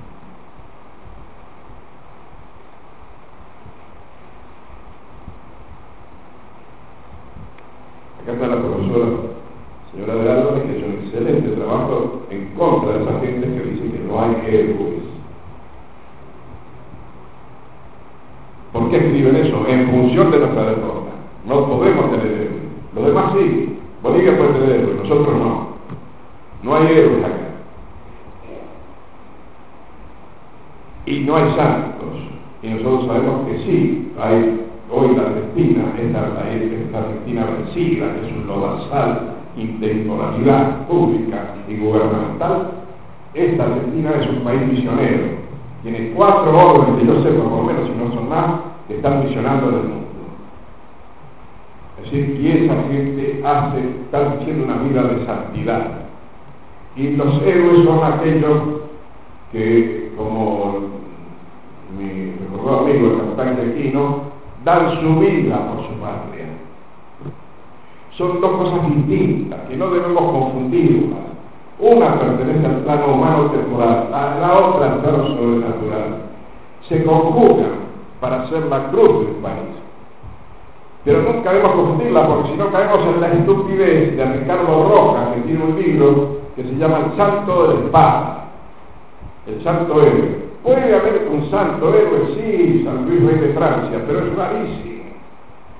Acá está la profesora señora de Álvarez, que ha hecho un excelente trabajo en contra de esa gente que dice que no hay héroes. ¿Por qué escriben eso? En función de nuestra derrota. No podemos tener héroes. Los demás sí. Bolivia puede tener héroes, nosotros no. No hay héroes acá. Y no hay santos. Y nosotros sabemos que sí hay. Hoy la Argentina, esta, esta Argentina vencida, que es un lodazal de inmoralidad pública y gubernamental, esta Argentina es un país misionero. Tiene cuatro órdenes, que yo sepa por lo menos, si no son más, que están misionando en el mundo. Es decir, y esa gente hace, está haciendo una vida de santidad. Y los héroes son aquellos que, como mi recordado amigo el capitán Quequino, dan su vida por su patria. Son dos cosas distintas que no debemos confundirlas. Una pertenece al plano humano temporal, a la otra al plano sobrenatural. Se conjugan para hacer la cruz del país. Pero nunca debemos confundirla, porque si no caemos en la estupidez de Ricardo Rojas, que tiene un libro que se llama El Santo de la Espada, el Santo Héroe. Puede haber un santo héroe, sí, San Luis Rey de Francia, pero es rarísimo.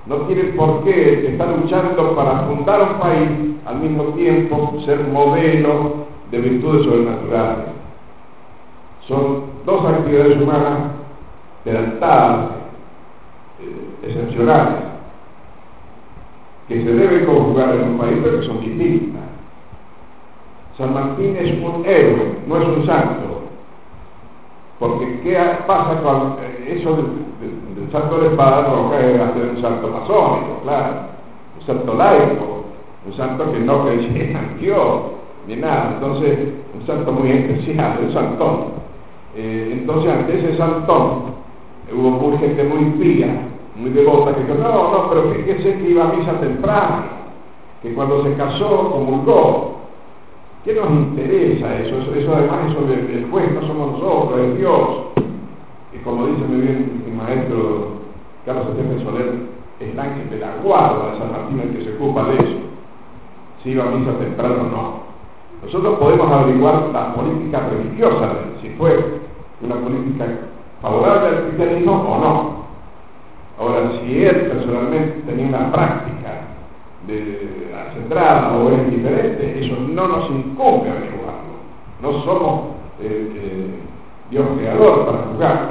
no tiene por qué estar luchando para fundar un país, al mismo tiempo ser modelo de virtudes sobrenaturales. Son dos actividades humanas lealtad, eh, excepcionales, que se deben conjugar en un país, pero que son distintas. San Martín es un héroe, no es un santo, porque ¿qué pasa con eso del, del, del santo de espada? No cae a ser un santo masónico, claro, un santo laico, un santo que no creyera en Dios, ni nada, entonces un santo muy especial, un santón. Eh, entonces ante ese santón hubo muy gente muy pía, muy devota, que dijo, no, no, pero fíjese que iba a misa temprano, que cuando se casó comulgó. ¿Qué nos interesa eso? Eso, eso además, eso del, del juez no somos nosotros, es Dios. Y como dice muy bien mi maestro Carlos Esteban Soler, es el ángel de la guarda de San Martín el que se ocupa de eso, si iba a misa temprano o no. Nosotros podemos averiguar la política religiosa, si fue una política favorable al cristianismo o no. Ahora, si él personalmente tenía una práctica de centrada o es diferente, eso no nos incumbe averiguarlo. No somos eh, eh, Dios creador para juzgarlo.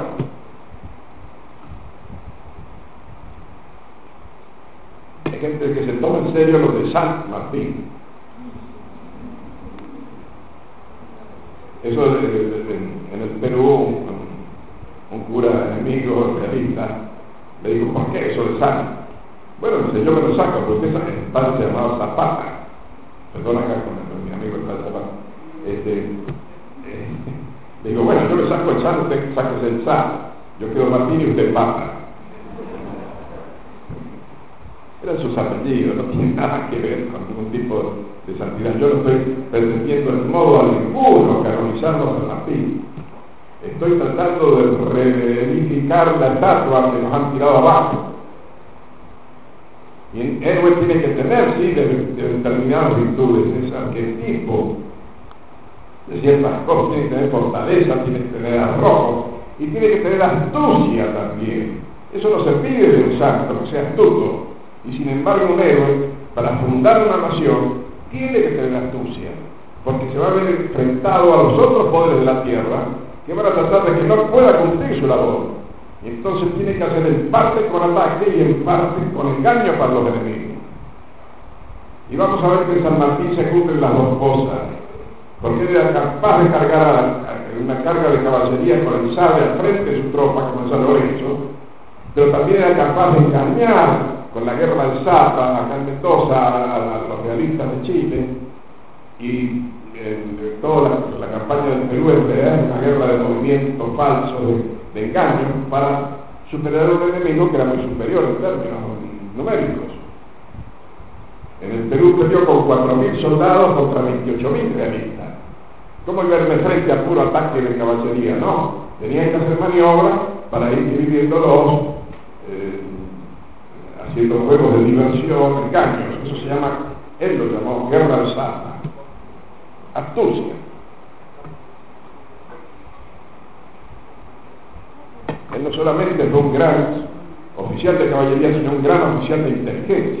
Hay gente que se toma en serio lo de San Martín. Eso de, de, de, de, en el Perú, un, un cura enemigo realista le dijo, ¿por qué eso de San? Bueno, dice, yo me lo saco, porque ese padre se llamaba Zapata. Perdón acá con, con mi amigo el padre Zapata. Este, eh, le digo, bueno, yo me saco el San, usted sáquese el San. Yo quedo Martín y usted Papa. Eran sus apellidos, no tiene nada que ver con ningún tipo de santidad. Yo no estoy pretendiendo en modo alguno canonizarlo a San Martín. Estoy tratando de reedificar la estatua que nos han tirado abajo. Y el héroe tiene que tener, sí, de, de determinadas virtudes, ese arquetipo de ciertas cosas, tiene que tener fortaleza, tiene que tener arrojo, y tiene que tener astucia también. Eso no se pide de un santo, que sea astuto. Y sin embargo un héroe, para fundar una nación, tiene que tener astucia, porque se va a ver enfrentado a los otros poderes de la tierra, que van a tratar de que no pueda cumplir su labor. Y entonces tiene que hacer en parte con ataque y en parte con engaño para los enemigos. Y vamos a ver que en San Martín se cumplen las dos cosas, porque él era capaz de cargar a, a una carga de caballería con el sable al frente de su tropa, como San Lorenzo, pero también era capaz de engañar con la guerra del Zapa, acá en Mendoza, a, a los realistas de Chile, y en toda la, la campaña del Perú en realidad es una guerra de movimientos falsos, de, de engaños, para superar a un enemigo que era muy superior en términos numéricos. En el Perú perdió con cuatro mil soldados contra veintiocho mil realistas. ¿Cómo iba a ir de frente a puro ataque de caballería? No, tenía que hacer maniobras para ir dividiéndolos, eh, haciendo juegos de diversión, engaños. Eso se llama, él lo llamó guerra del Zapa. Astucia. Él no solamente fue un gran oficial de caballería, sino un gran oficial de inteligencia.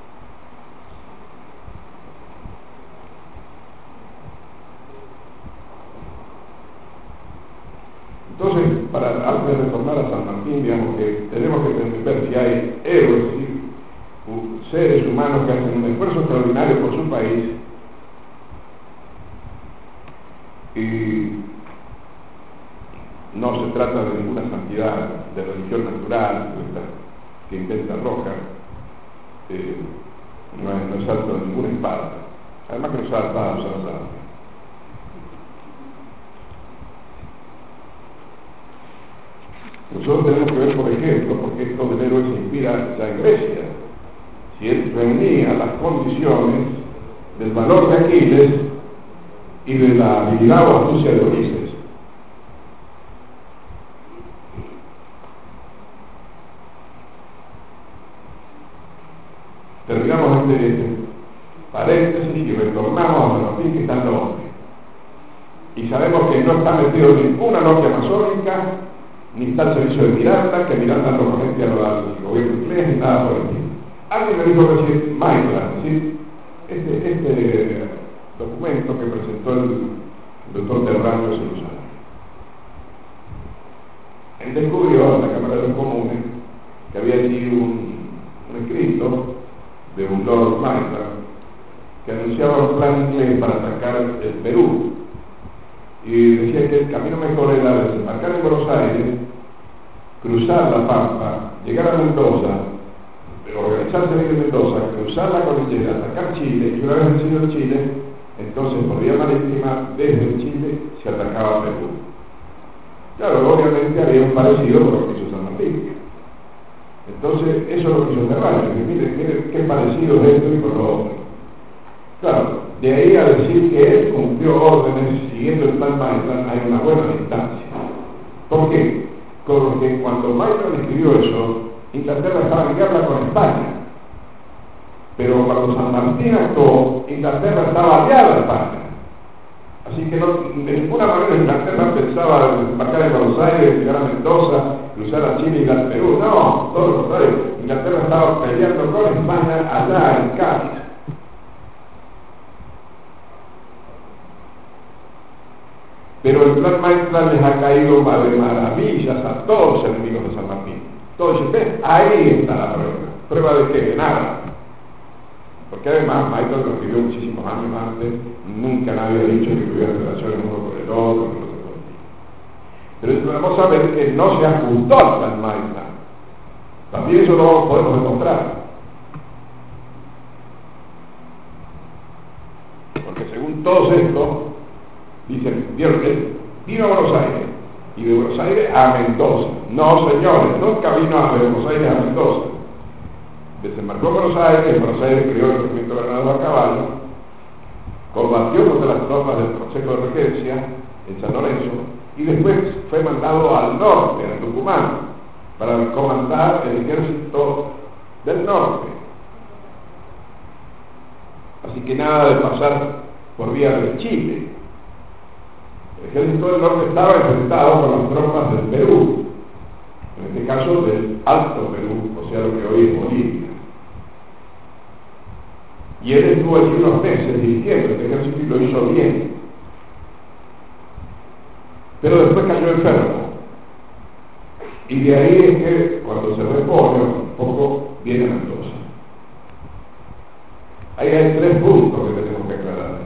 Entonces, para antes de retornar a San Martín, digamos que tenemos que ver si hay héroes, es decir, seres humanos que hacen un esfuerzo extraordinario por su país, y no se trata de ninguna santidad de religión natural que inventa Roca, eh, no, es, no es alto de ninguna espada, además que no usa espada, usa espada. Nosotros tenemos que ver, por ejemplo, porque esto del héroe se inspira ya en Grecia. Si él reunía las condiciones del valor de Aquiles y de la habilidad o astucia de Ulises. Terminamos este, este paréntesis y retornamos a San Martín, que está en Londres. Y sabemos que no está metido en ninguna logia masónica, ni está el servicio de Miranda, que Miranda no cometía al gobierno inglés, ni nada por el estilo. Alguien me dijo recién, Maitland, es decir, este, este documento que presentó el doctor Terrano Soluzano. Él descubrió en la Cámara de los Comunes que había allí un, un escrito de un Lord Maitland que anunciaba un plan inglés para atacar el Perú y decía que el camino mejor era desembarcar en Buenos Aires, cruzar la Pampa, llegar a Mendoza, organizarse en Mendoza, cruzar la cordillera, atacar Chile, y una vez vencido Chile, entonces por vía marítima, desde Chile, se atacaba Perú. Claro, obviamente había un parecido con lo que hizo San Martín. Entonces, eso es lo que hizo Terrano. Miren, miren qué parecido es esto y con lo otro. Claro, de ahí a decir que él cumplió órdenes siguiendo el plan Maitland, hay una buena distancia. ¿Por qué? Porque cuando Maitland escribió eso, Inglaterra estaba en guerra con España. Pero cuando San Martín actuó, Inglaterra estaba aliada a España. Así que no, de ninguna manera Inglaterra pensaba desembarcar en Buenos Aires, llegar a Mendoza, cruzar a Chile y ir al Perú. No, todo lo contrario. Inglaterra estaba peleando con España allá en Cádiz. Pero el plan Maitland les ha caído de maravillas a todos los enemigos de San Martín. Todos dicen, ¿ves? Ahí está la prueba. ¿Prueba de qué? De nada. Porque además Maitland lo escribió muchísimos años antes, nunca nadie ha dicho que tuviera relaciones uno con el otro, no sé por qué. Pero podemos saber que no se ajustó al plan Maitland. También eso lo podemos demostrar. Porque según todos estos, dicen, vieron que vino a Buenos Aires, y de Buenos Aires a Mendoza. No, señores, nunca vino de Buenos Aires a Mendoza. Desembarcó en Buenos Aires, en Buenos Aires creó el regimiento Granado a caballo, combatió contra las tropas del Consejo de Regencia en San Lorenzo, y después fue mandado al norte, a Tucumán, para comandar el ejército del norte. Así que nada de pasar por vía de Chile. El ejército del norte estaba enfrentado con las tropas del Perú, en este caso del Alto Perú, o sea lo que hoy es Bolivia. Y él estuvo allí unos meses dirigiendo este ejército y lo hizo bien. Pero después cayó enfermo. Y de ahí es que cuando se repone un poco viene a Mendoza. Ahí hay tres puntos que tenemos que aclarar.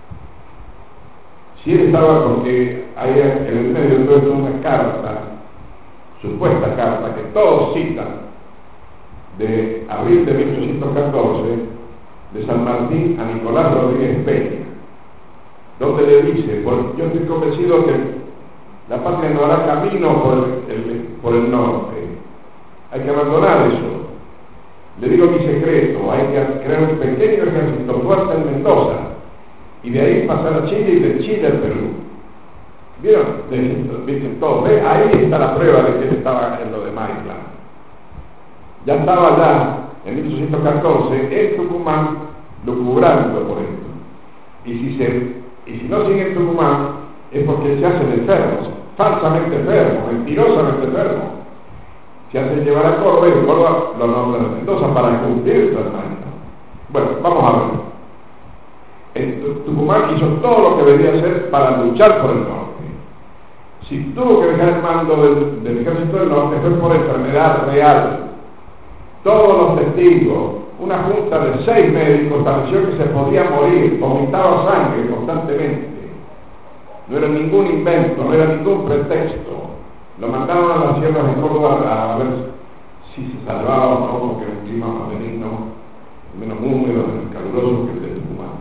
Si él estaba, porque hay en el medio de todo esto una carta, supuesta carta, que todos citan, de abril de mil ochocientos catorce, de San Martín a Nicolás Rodríguez Peña, donde le dice, pues, yo estoy convencido que la patria no hará camino por el, el, por el norte, hay que abandonar eso. Le digo mi secreto, hay que crear un pequeño ejército fuerte en Mendoza, y de ahí pasar a Chile y de Chile al Perú. ¿Vieron? Dicen todos, ¿ve? Ahí está la prueba de que él estaba en lo de Maitland. Ya estaba allá en mil ochocientos catorce en Tucumán lucubrando por esto. Y si, se, y si no sigue en Tucumán es porque se hacen enfermos, falsamente enfermos, mentirosamente enfermos. Se hacen llevar a Córdoba y Córdoba lo nombran en Mendoza para cumplir las Maitland. Bueno, vamos a ver. En Tucumán hizo todo lo que debía hacer para luchar por el norte. Si tuvo que dejar el mando del, del ejército del norte fue por enfermedad real. Todos los testigos, una junta de seis médicos estableció que se podía morir, vomitaba sangre constantemente. No era ningún invento, no era ningún pretexto. Lo mandaron a las sierras de Córdoba a ver si se salvaba o no, porque era un clima más benigno, menos húmedo, menos caluroso que el de Tucumán.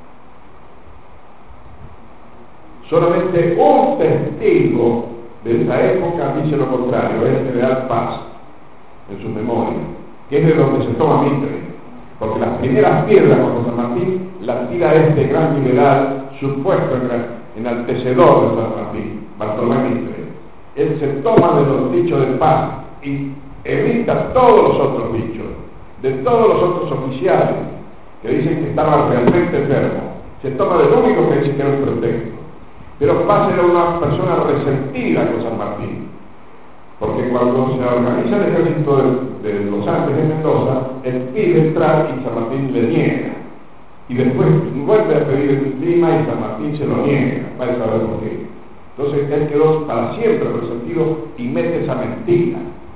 Solamente un testigo de esa época dice lo contrario, es el general Paz, en su memoria, que es de donde se toma Mitre, porque las primeras piedras contra San Martín las tira este gran liberal, supuesto enaltecedor de San Martín, Bartolomé Mitre. Él se toma de los dichos de Paz y evita todos los otros dichos, de todos los otros oficiales que dicen que estaban realmente enfermos. Se toma del único que dice que era un pretexto. Pero Paz era una persona resentida con San Martín. Porque cuando se organiza el ejército de, de los Andes en Mendoza, él pide entrar y San Martín le niega. Y después vuelve a pedir en Lima y San Martín se lo niega. Vais a saber por qué. Entonces él quedó para siempre resentido y mete esa mentira.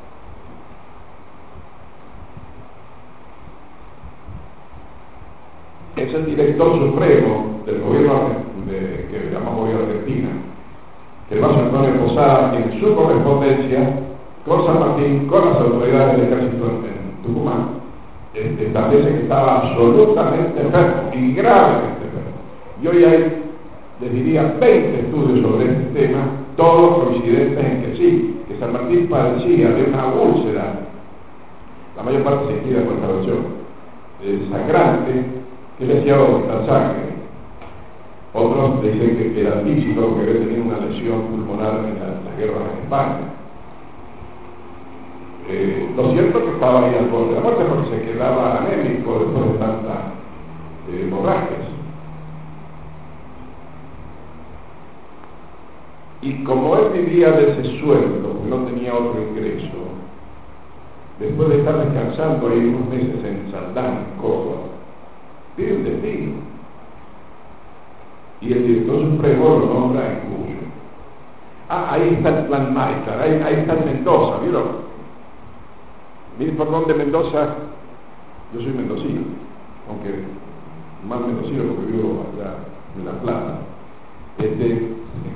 Es el director supremo del gobierno de, que llamamos gobierno argentino, que el Vaso Antonio Posada tiene su correspondencia con San Martín, con las autoridades del ejército en, en Tucumán, este, establece que estaba absolutamente enfermo y gravemente enfermo. Y hoy hay, les diría, veinte estudios sobre este tema, todos coincidentes en que sí, que San Martín padecía de una úlcera, la mayor parte se inclina por esta versión, eh, sangrante, que le hacía vomitar sangre. Otros dicen que era físico porque había tenido una lesión pulmonar en la, la guerra en España. Eh, lo cierto es que estaba ahí al borde de la muerte porque se quedaba anémico después de tantas eh, hemorragias. Y como él vivía de ese sueldo, que no tenía otro ingreso, después de estar descansando ahí unos meses en Saldán, en Córdoba, pide un destino. Y el director supremo lo nombra en Cuyo. Ah, ahí está el plan Maestra, ahí, ahí está el Mendoza, ¿vieron? Miren por dónde Mendoza, yo soy mendocino, aunque más mendocino porque vivo allá en La Plata. Este,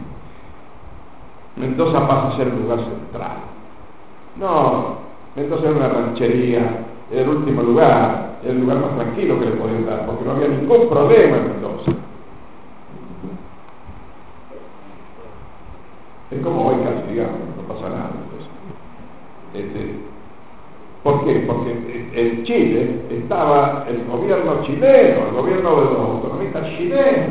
Mendoza pasa a ser un lugar central. No, Mendoza era una ranchería, era el último lugar, era el lugar más tranquilo que le podían dar, porque no había ningún problema en Mendoza. Es como hoy casi, digamos, no pasa nada. Este, ¿Por qué? Porque en Chile estaba el gobierno chileno, el gobierno de los autonomistas chilenos.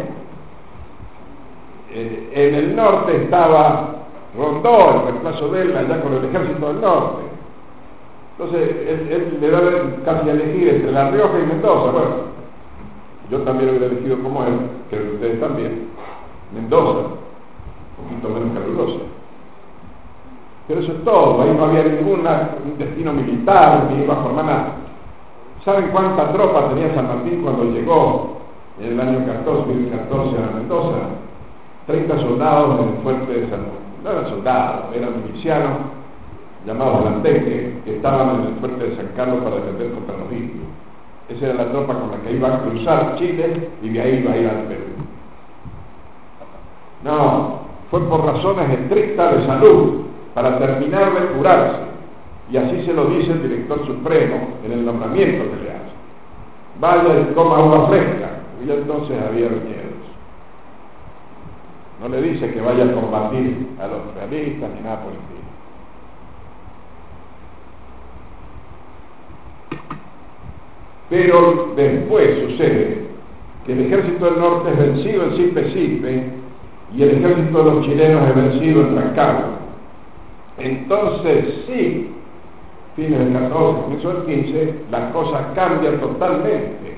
Eh, en el norte estaba Rondó, el reemplazo de él, allá con el ejército del norte. Entonces, él, él le da casi a elegir entre La Rioja y Mendoza. Bueno, yo también hubiera elegido como él, que ustedes también, Mendoza, un poquito menos calurosa. Pero eso es todo, ahí no había ningún destino militar, ni iba a formar nada. ¿Saben cuánta tropa tenía San Martín cuando llegó en el año catorce, mil catorce a Mendoza? treinta soldados en el fuerte de San Martín. No eran soldados, eran milicianos llamados Blandengue, que estaban en el fuerte de San Carlos para defender contra los indios. Esa era la tropa con la que iba a cruzar Chile y de ahí iba a ir al Perú. No, fue por razones estrictas de salud, para terminar de curarse. Y así se lo dice el director supremo en el nombramiento que le hace. Vaya y coma uva fresca, y entonces había viñedos. No le dice que vaya a combatir a los realistas ni nada por el estilo. Pero después sucede que el ejército del norte es vencido en Sipe-Sipe y el ejército de los chilenos es vencido en Rancagua. Entonces sí, fines del catorce, comienzo del quince, la cosa cambia totalmente.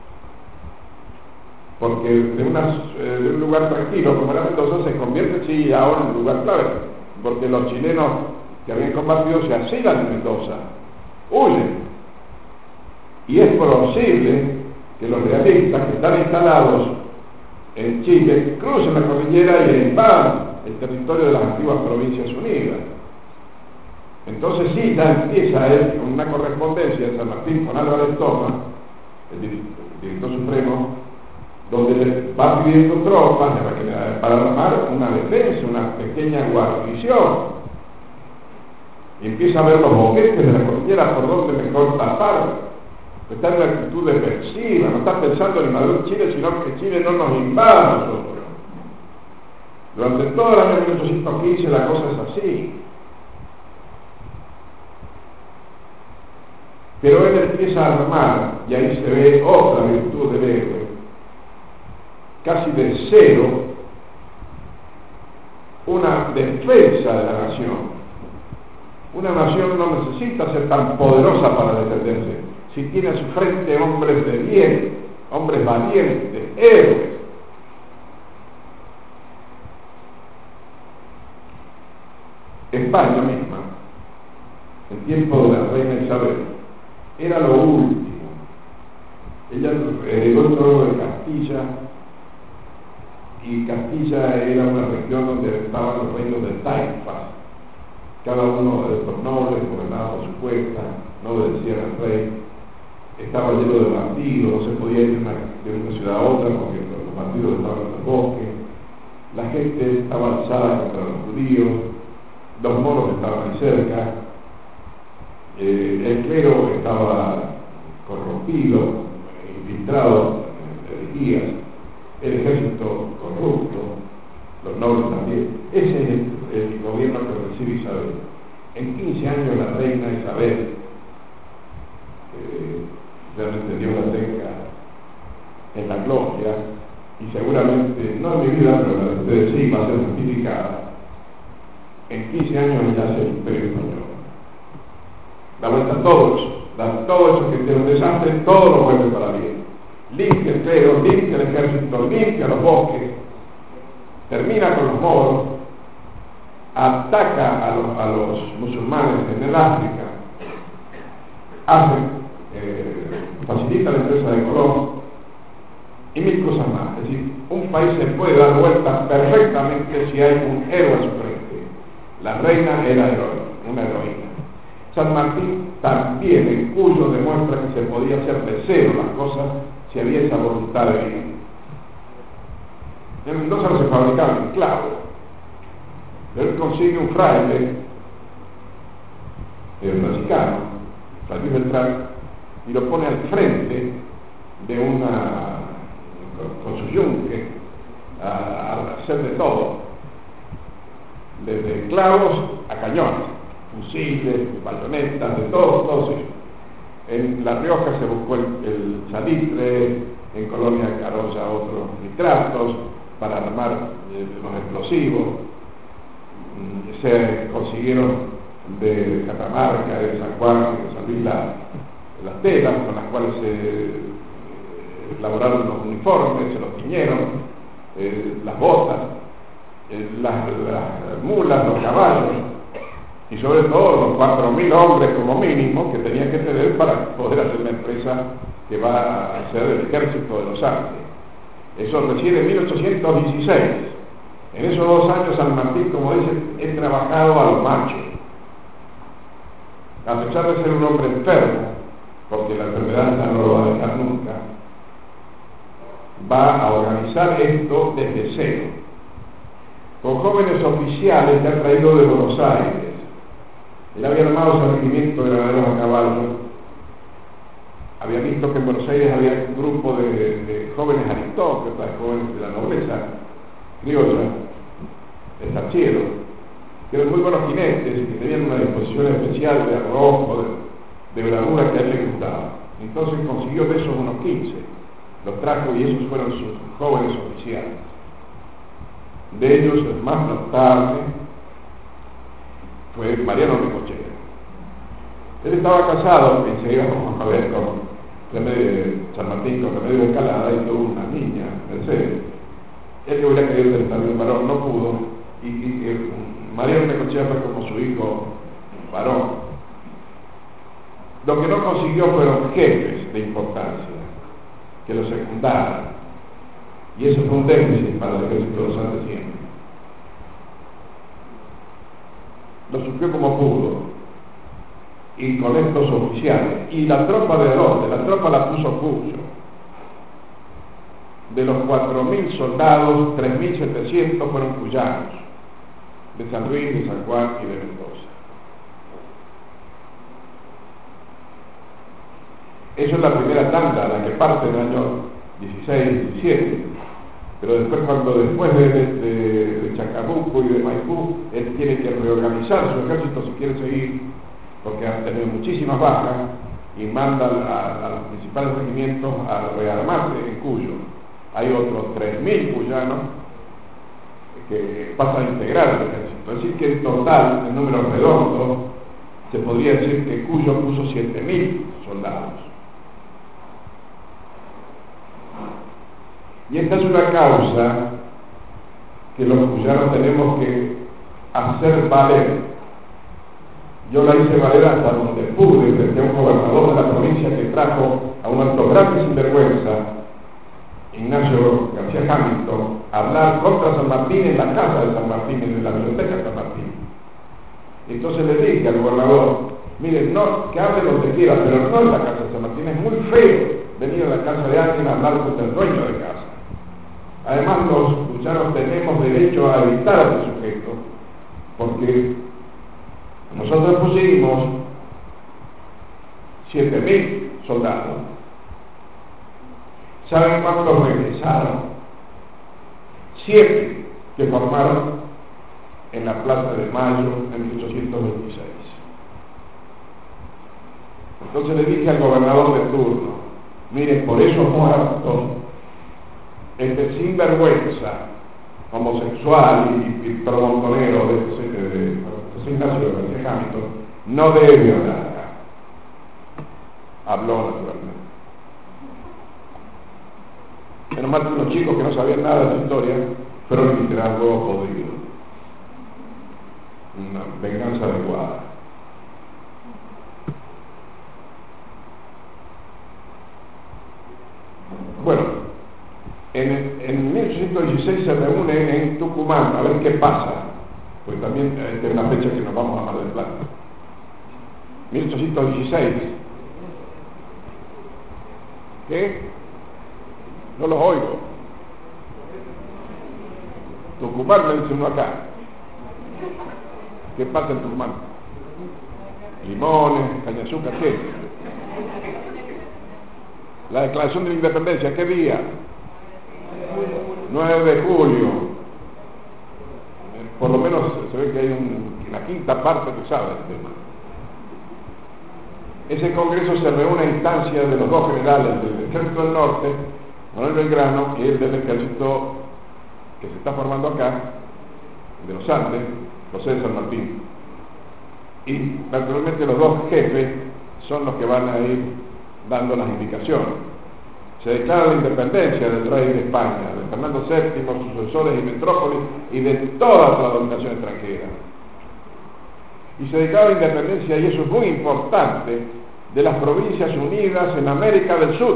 Porque de, una, de un lugar tranquilo como era Mendoza se convierte sí ahora en un lugar clave. Porque los chilenos que habían combatido se asilan en Mendoza, huyen. Y es posible que los realistas que están instalados en Chile crucen la cordillera y invadan el territorio de las antiguas Provincias Unidas. Entonces sí, ya empieza él una correspondencia de San Martín con Álvarez Thomas, el director supremo, donde le va pidiendo tropas para armar una defensa, una pequeña guarnición. Y empieza a ver los boquetes de la cordillera por donde mejor tapar. Está en la actitud defensiva, no está pensando en invadir Chile, sino que Chile no nos invada a nosotros. Durante todo el año mil ochocientos quince la cosa es así. Pero él empieza a armar, y ahí se ve otra virtud del héroe, casi de cero, una defensa de la nación. Una nación no necesita ser tan poderosa para defenderse. Si tiene a su frente hombres de bien, hombres valientes, héroes. España misma el tiempo de la reina Isabel, era lo último. Ella heredó el trono de Castilla, y Castilla era una región donde estaban los reinos de taifas. Cada uno de estos nobles gobernaba por su cuenta, no obedecían al rey. Estaba lleno de bandidos, no se podía ir de una, de una ciudad a otra porque los bandidos estaban en los bosques. La gente estaba alzada contra los judíos, los moros estaban ahí cerca, eh, el clero estaba corrompido, infiltrado en herejías, el ejército corrupto, los nobles también. Ese es el, el gobierno que recibe Isabel. En quince años la reina Isabel eh, realmente dio la tenga en la gloria, y seguramente, no en mi vida, pero la de ustedes sí, va a ser justificada. En quince años ella hace el imperio español. Da vuelta a todo eso, da todo eso que tiene un desastre, todo lo vuelve para bien. Limpia el clero, limpia el ejército, limpia los bosques, termina con los moros, ataca a los, a los musulmanes en el África, hace, eh, facilita la empresa de Colón y mil cosas más. Es decir, un país se puede dar vuelta perfectamente si hay un héroe a su frente. La reina era heroína, una heroína. San Martín también, en Cuyo, demuestra que se podía hacer de cero las cosas si había esa voluntad de vivir. En Mendoza no se fabricaban esclavos, pero él consigue un fraile, el franciscano, Fray Luis Beltrán, y lo pone al frente de una, con, con su yunque, a, a hacer de todo, desde clavos a cañones, fusiles, bayonetas, de todo, todo eso. En La Rioja se buscó el, el salitre, en Colonia Carolla otros nitratos para armar eh, los explosivos. Se consiguieron de Catamarca, de San Juan, de San Luis la, las telas con las cuales se eh, elaboraron los uniformes, se los tiñeron, eh, las botas, eh, las, las mulas, los caballos, y sobre todo los cuatro mil hombres como mínimo que tenían que tener para poder hacer la empresa que va a ser el ejército de los Andes. Eso recién en mil ochocientos dieciséis. En esos dos años San Martín, como dice, he trabajado a lo macho. A pesar de ser un hombre enfermo, porque la enfermedad ya no lo va a dejar nunca, va a organizar esto desde cero, con jóvenes oficiales que ha traído de Buenos Aires. Él había armado su regimiento de granaderos a caballo, había visto que en Buenos Aires había un grupo de, de jóvenes aristócratas, jóvenes de la nobleza criolla, estancieros, que eran muy buenos jinetes y que tenían una disposición especial de arrojo, de, de bravura que a él le gustaba. Entonces consiguió de esos unos quince, los trajo y esos fueron sus jóvenes oficiales. De ellos el más notable fue Mariano Necochea. Él estaba casado, enseguida vamos a ver con Remedio, San Martín con Remedio de Escalada, y tuvo una niña, Mercedes. Él que hubiera querido tener también un varón, no pudo, y, y, y Mariano Necochea fue como su hijo varón. Lo que no consiguió fueron jefes de importancia, que lo secundaran, y eso fue un déficit para el ejército de los Andes siempre. Lo sufrió como pudo, y con estos oficiales, y la tropa de dónde, la tropa la puso Cuyo. De los cuatro mil soldados, tres mil setecientos fueron cuyanos, de San Luis, de San Juan y de Mendoza. Eso es la primera tanda, la que parte en el año dieciséis, diecisiete. Pero después, cuando después de, de, de Chacabuco y de Maipú, él tiene que reorganizar su ejército si quiere seguir, porque ha tenido muchísimas bajas, y manda a, a los principales regimientos a rearmarse en Cuyo. Hay otros tres mil cuyanos que pasan a integrar el ejército. Es decir, que en total, en números redondos, se podría decir que Cuyo puso siete mil soldados. Y esta es una causa que los cuyanos tenemos que hacer valer. Yo la hice valer hasta donde pude, frente a un gobernador de la provincia que trajo a un alto grande sinvergüenza, Ignacio García Hamilton, a hablar contra San Martín en la casa de San Martín, en la biblioteca de San Martín. Entonces le dije al gobernador, miren, no, que hable lo que quiera, pero no en la casa de San Martín, es muy feo venir a la casa de alguien a hablar contra el dueño de casa. Además, los luchanos tenemos derecho a evitar a este sujeto, porque nosotros pusimos siete mil soldados. ¿Saben cuántos regresaron? Siete que formaron en la Plaza de Mayo en mil ochocientos veintiséis. Entonces le dije al gobernador de turno, miren, por esos muertos, este sinvergüenza, homosexual y, y promontonero de, de, de, de Ignacio García Hamilton, no debe hablar acá. Habló naturalmente. Menos mal que unos chicos que no sabían nada de la historia fueron el liderazgo jodido. Una venganza adecuada. Bueno, en, en mil ochocientos dieciséis se reúne en Tucumán a ver qué pasa, pues también esta es una fecha que nos vamos a Mar del Plata. mil ochocientos dieciséis. ¿Qué? No los oigo. Tucumán, me dice uno acá. ¿Qué pasa en Tucumán? Limones, caña de azúcar, ¿qué? La declaración de la independencia, ¿qué día? nueve de julio. Por lo menos se ve que hay un, la quinta parte que sabe del tema. Ese congreso se reúne a instancias de los dos generales del Ejército del Norte, Manuel Belgrano, y el del ejército que se está formando acá, de los Andes, José de San Martín. Y naturalmente los dos jefes son los que van a ir dando las indicaciones. Se declara la independencia del rey de España, de Fernando séptimo, sus sucesores y metrópolis, y de toda la dominación extranjera. Y se declara la independencia, y eso es muy importante, de las Provincias Unidas en América del Sur.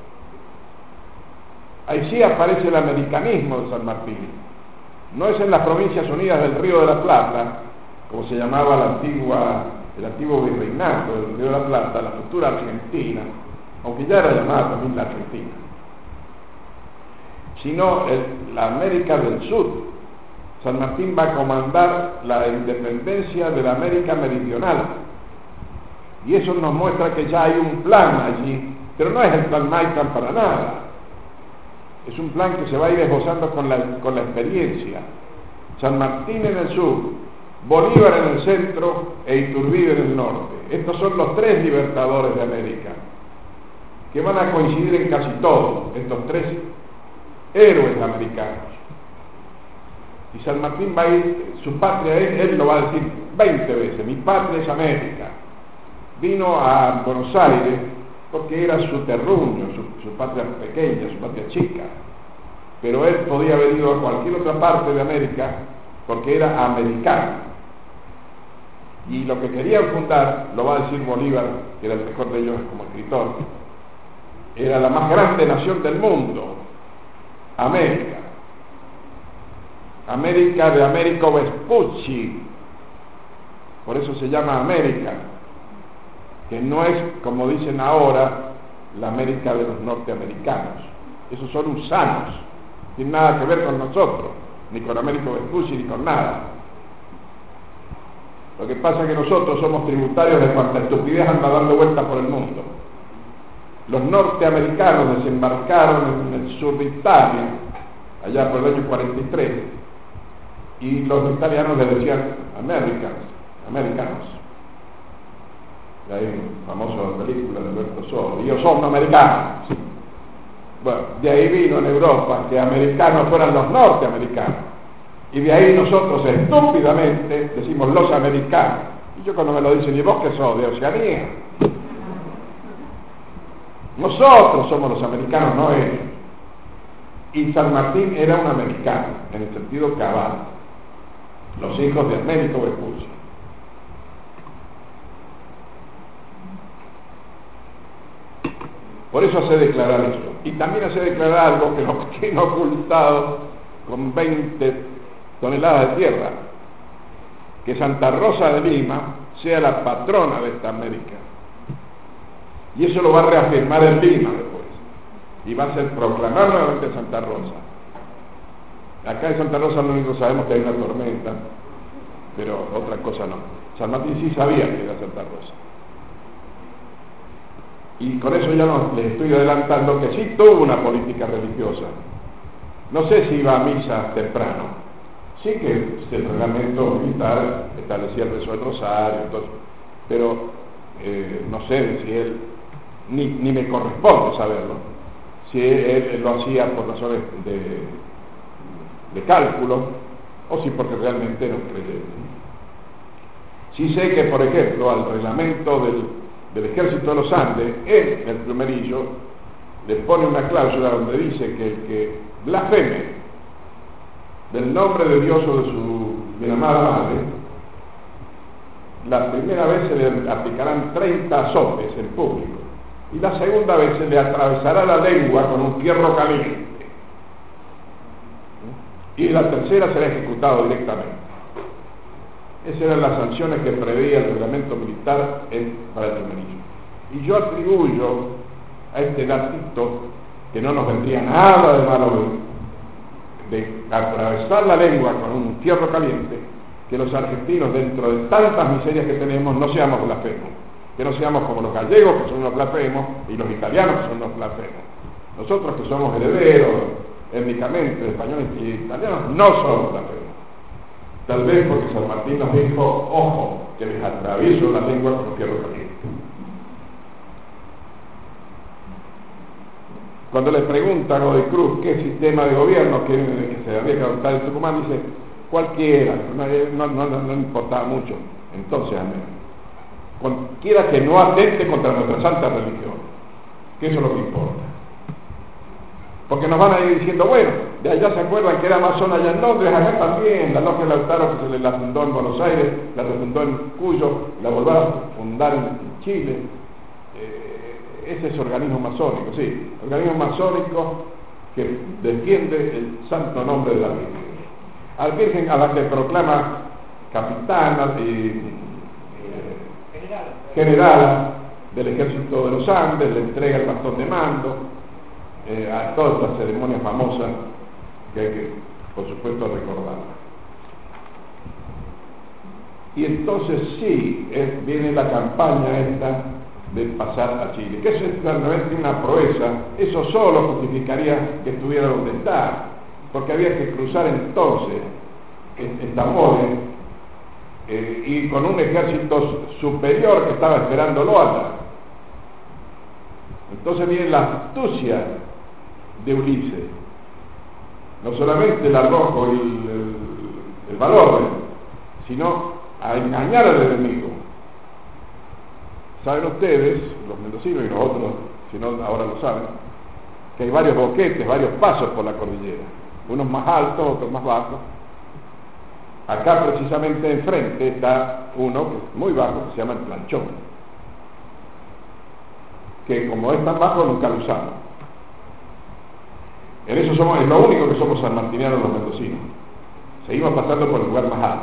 Ahí sí aparece el americanismo de San Martín. No es en las Provincias Unidas del Río de la Plata, como se llamaba la antigua, el antiguo virreinato del Río de la Plata, la futura Argentina, aunque ya era llamada también la Argentina, sino el, la América del Sur. San Martín va a comandar la independencia de la América Meridional, y eso nos muestra que ya hay un plan allí, pero no es el plan Maitan para nada. Es un plan que se va a ir esbozando con la, con la experiencia. San Martín en el sur, Bolívar en el centro e Iturbide en el norte. Estos son los tres libertadores de América, que van a coincidir en casi todo, estos tres héroes americanos. Y San Martín va a ir, su patria es, él lo va a decir veinte veces, mi patria es América. Vino a Buenos Aires porque era su terruño, su, su patria pequeña, su patria chica, pero él podía haber ido a cualquier otra parte de América porque era americano. Y lo que querían fundar, lo va a decir Bolívar, que era el mejor de ellos como escritor, era la más grande nación del mundo, América. América de Américo Vespucci, por eso se llama América, que no es, como dicen ahora, la América de los norteamericanos. Esos son usanos, no tienen nada que ver con nosotros, ni con Américo Vespucci, ni con nada. Lo que pasa es que nosotros somos tributarios de cuanta estupidez anda dando vueltas por el mundo. Los norteamericanos desembarcaron en el sur de Italia, allá por el año cuarenta y tres, y los italianos le decían Americans, americanos. Y hay una famosa película de Alberto Sordi, ellos son americanos. Bueno, de ahí vino en Europa que americanos fueran los norteamericanos, y de ahí nosotros estúpidamente decimos los americanos. Y yo cuando me lo dicen, ¿y vos qué sos? De Oceanía. Nosotros somos los americanos, no ellos. Y San Martín era un americano, en el sentido cabal, los hijos de Américo Vespucci. Por eso hace declarar eso. Y también hace declarar algo que nos tiene ocultado con veinte toneladas de tierra, que Santa Rosa de Lima sea la patrona de esta América. Y eso lo va a reafirmar en Lima después. Y va a ser proclamar nuevamente Santa Rosa. Acá en Santa Rosa lo único que sabemos que hay una tormenta, pero otra cosa no. San Martín sí sabía que era Santa Rosa. Y con eso ya no, les estoy adelantando que sí tuvo una política religiosa. No sé si iba a misa temprano. Sí que el reglamento militar establecía el rezo del rosario, entonces, pero eh, no sé si él, ni, ni me corresponde saberlo, si él, él lo hacía por razones de, de cálculo o si porque realmente no creyente. Sí sé que, por ejemplo, al reglamento del, del Ejército de los Andes, en el plumerillo, le pone una cláusula donde dice que el que blasfeme del nombre de Dios o de su bien amada madre, la primera vez se le aplicarán treinta azotes en público y la segunda vez se le atravesará la lengua con un fierro caliente y la tercera será ejecutado directamente. Esas eran las sanciones que preveía el reglamento militar en, para el plumerillo. Y yo atribuyo a este gatito, que no nos vendría nada de malo de atravesar la lengua con un fierro caliente, que los argentinos, dentro de tantas miserias que tenemos, no seamos blasfemos, que no seamos como los gallegos, que son unos blasfemos, y los italianos, que son unos blasfemos. Nosotros, que somos herederos étnicamente de españoles y italianos, no somos blasfemos. Tal vez porque San Martín nos dijo, ojo, que les atravieso la lengua con un fierro caliente. Cuando le pregunta a Godoy Cruz qué sistema de gobierno que, que se había que adoptar en Tucumán, dice cualquiera, no, no, no, no importaba mucho. Entonces, amén, cualquiera que no atente contra nuestra santa religión, que eso es lo que importa. Porque nos van a ir diciendo, bueno, de allá se acuerdan que era masón allá en Londres, acá también, la logia de Lautaro que se la fundó en Buenos Aires, la refundó en Cuyo, la volvió a fundar en Chile. Ese es organismo masónico, sí, organismo masónico que defiende el santo nombre de la Virgen. A la Virgen a la que proclama capitana y eh, general del Ejército de los Andes, le entrega el bastón de mando, eh, a todas estas ceremonias famosas que hay que, por supuesto, recordar. Y entonces sí, es, viene la campaña esta de pasar a Chile, que eso es realmente una proeza. Eso solo justificaría que estuviera donde está, porque había que cruzar entonces en Tamores eh, y con un ejército superior que estaba esperándolo allá. Entonces viene la astucia de Ulises, no solamente el arrojo y el, el, el valor, sino a engañar al enemigo. Saben ustedes, los mendocinos y los otros, si no ahora lo saben, que hay varios boquetes, varios pasos por la cordillera, unos más altos, otros más bajos. Acá precisamente enfrente está uno que es muy bajo, que se llama el Planchón, que como es tan bajo nunca lo usamos. En eso somos, es lo único que somos sanmartinianos los mendocinos. Seguimos pasando por el lugar más alto.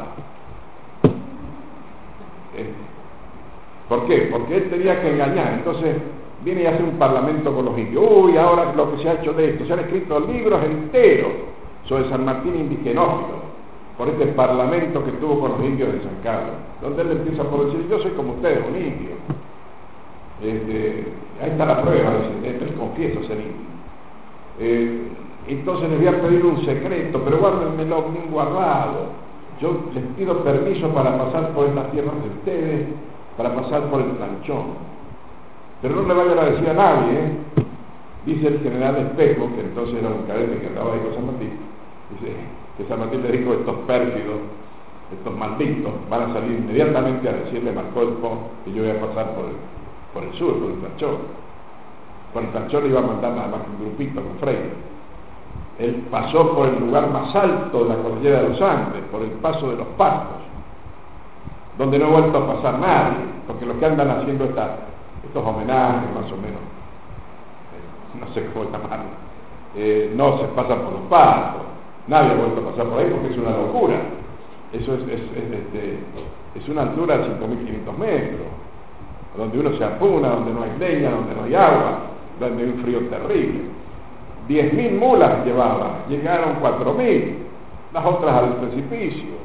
¿Eh? ¿Por qué? Porque él tenía que engañar. Entonces viene y hace un parlamento con los indios. Uy, ahora lo que se ha hecho de esto, se han escrito libros enteros sobre San Martín indigenófilo, por este parlamento que tuvo con los indios de San Carlos, donde él empieza por decir, yo soy como ustedes, un indio. Este, ahí está la prueba, dice, él confiesa ser indio. Eh, entonces les voy a pedir un secreto, pero guárdenmelo bien guardado. Yo les pido permiso para pasar por estas tierras de ustedes, para pasar por el Planchón, pero no le vayan a decir a nadie, ¿eh? Dice el general Espejo, que entonces era un cadete que andaba ahí con San Martín, dice que San Martín le dijo, estos pérfidos, estos malditos van a salir inmediatamente a decirle a Marcolfo que yo voy a pasar por el, por el sur, por el Planchón. Por el Planchón le iba a mandar nada más que un grupito con Freire. Él pasó por el lugar más alto de la cordillera de los Andes, por el paso de los Pastos, donde no ha vuelto a pasar nadie, porque los que andan haciendo esta, estos homenajes más o menos no sé cómo llamarlo, eh, no se pasa por los pasos, nadie ha vuelto a pasar por ahí porque es una locura. Eso es, es, es, este, es una altura de cinco mil quinientos metros, donde uno se apuna, donde no hay leña, donde no hay agua, donde hay un frío terrible. diez mil mulas llevaba, llegaron cuatro mil, las otras al precipicio.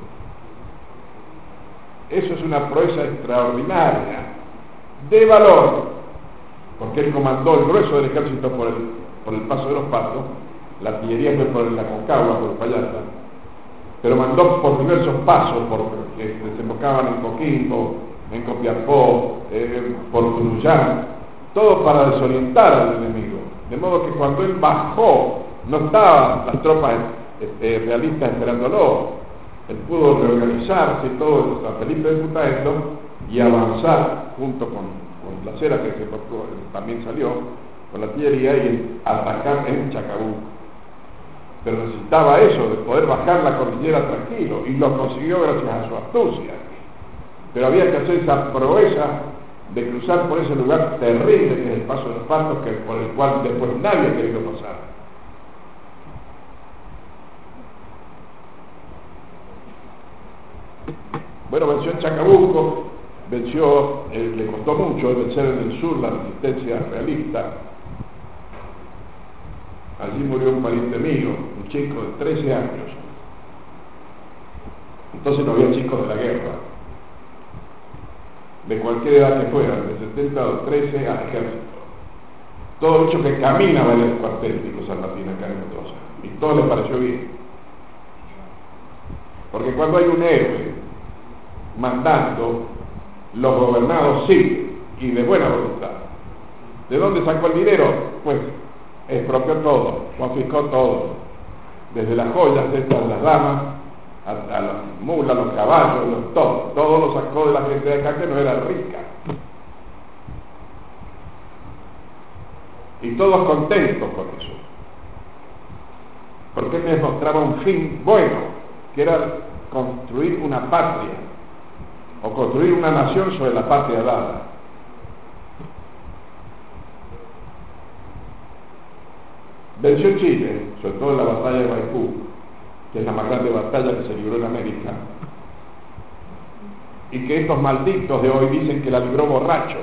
Eso es una proeza extraordinaria, de valor, porque él comandó el grueso del ejército por el, por el paso de los pasos, la artillería fue por la Concagua, por Payata, pero mandó por diversos pasos, por, que desembocaban en Coquimbo, en Copiapó, eh, por Tunuyán, todo para desorientar al enemigo, de modo que cuando él bajó, no estaban las tropas eh, realistas esperándolo. Él pudo reorganizarse y todo San Felipe de Putaendo y avanzar junto con, con la cera que se, también salió con la artillería y atacar en Chacabuco. Pero necesitaba eso, de poder bajar la cordillera tranquilo, y lo consiguió gracias a su astucia. Pero había que hacer esa proeza de cruzar por ese lugar terrible que es el Paso de los Patos, que por el cual después nadie ha querido pasar. Bueno, venció en Chacabuco, venció, eh, le costó mucho vencer en el sur la resistencia realista. Allí murió un pariente mío, un chico de trece años. Entonces no había chicos de la guerra, de cualquier edad que fueran, de setenta o trece al ejército. Todo dicho que caminaba en el cuartel Pico San Martín acá en Mendoza, y todo le pareció bien. Porque cuando hay un héroe mandando, los gobernados siguen, y de buena voluntad. ¿De dónde sacó el dinero? Pues expropió todo, confiscó todo, desde las joyas estas, las damas, a, a las mulas, los caballos, los, todo, todo lo sacó de la gente de acá que no era rica. Y todos contentos con eso, porque les mostraba un fin bueno, que era construir una patria, o construir una nación sobre la patria dada. Venció Chile, sobre todo en la batalla de Maipú, que es la más grande batalla que se libró en América, y que estos malditos de hoy dicen que la libró borracho.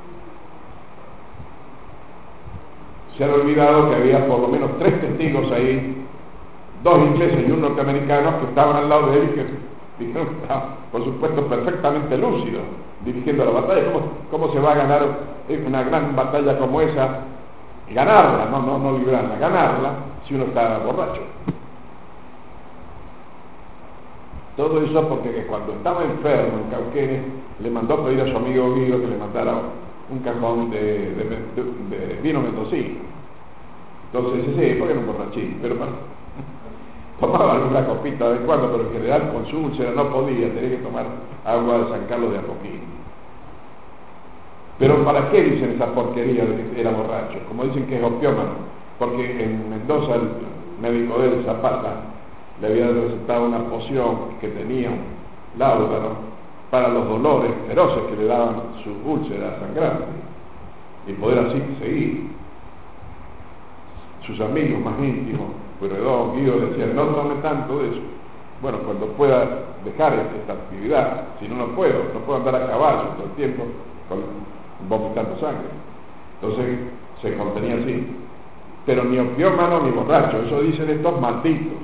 Se han olvidado que había por lo menos tres testigos ahí, dos ingleses y un norteamericano, que estaban al lado de él y que dijeron que estaban, por supuesto, perfectamente lúcidos dirigiendo la batalla. ¿Cómo, cómo se va a ganar una gran batalla como esa? Ganarla, no, no, no librarla, ganarla si uno está borracho. Todo eso porque cuando estaba enfermo en Cauquenes le mandó a pedir a su amigo Guido que le mandara un cajón de, de, de, de vino mendocino. Entonces dice, sí, porque no borrachín, pero para, tomaba alguna copita de cuando, pero en general con su úlcera no podía, tenía que tomar agua de San Carlos de Apoquín. Pero ¿para qué dicen esa porquería de que era borracho? Como dicen que es opiómano, porque en Mendoza el médico de él, Zapata, le había recetado una poción que tenía un láudano para los dolores feroces que le daban sus úlceras sangrantes y poder así seguir. Sus amigos más íntimos, Pueyrredón, Guido, le decían, no tome tanto de eso. Bueno, cuando pueda dejar esta actividad, si no, no puedo, no puedo andar a caballo todo el tiempo con, vomitando sangre. Entonces se contenía así. Pero ni opiómano ni borracho, eso dicen estos malditos.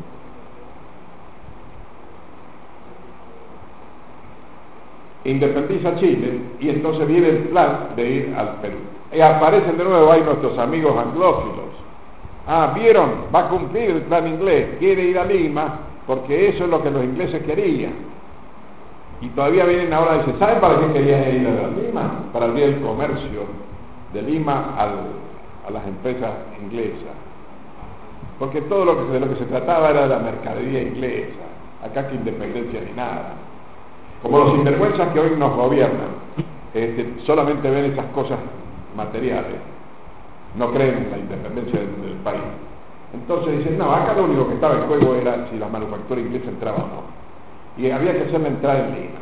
Independiza Chile y entonces viene el plan de ir al Perú. Y aparecen de nuevo ahí nuestros amigos anglófilos. Ah, ¿vieron? Va a cumplir el plan inglés, quiere ir a Lima porque eso es lo que los ingleses querían. Y todavía vienen ahora y dicen, ¿saben para qué querían ir a Lima? Para abrir el comercio de Lima al, a las empresas inglesas. Porque todo lo que, de lo que se trataba era de la mercadería inglesa. Acá que independencia ni nada. Como los sinvergüenzas que hoy nos gobiernan, este, solamente ven esas cosas materiales, no creen en la independencia del, del país. Entonces dicen, no, acá lo único que estaba en juego era si la manufactura inglesa entraba o no. Y había que hacerla entrar en Lima.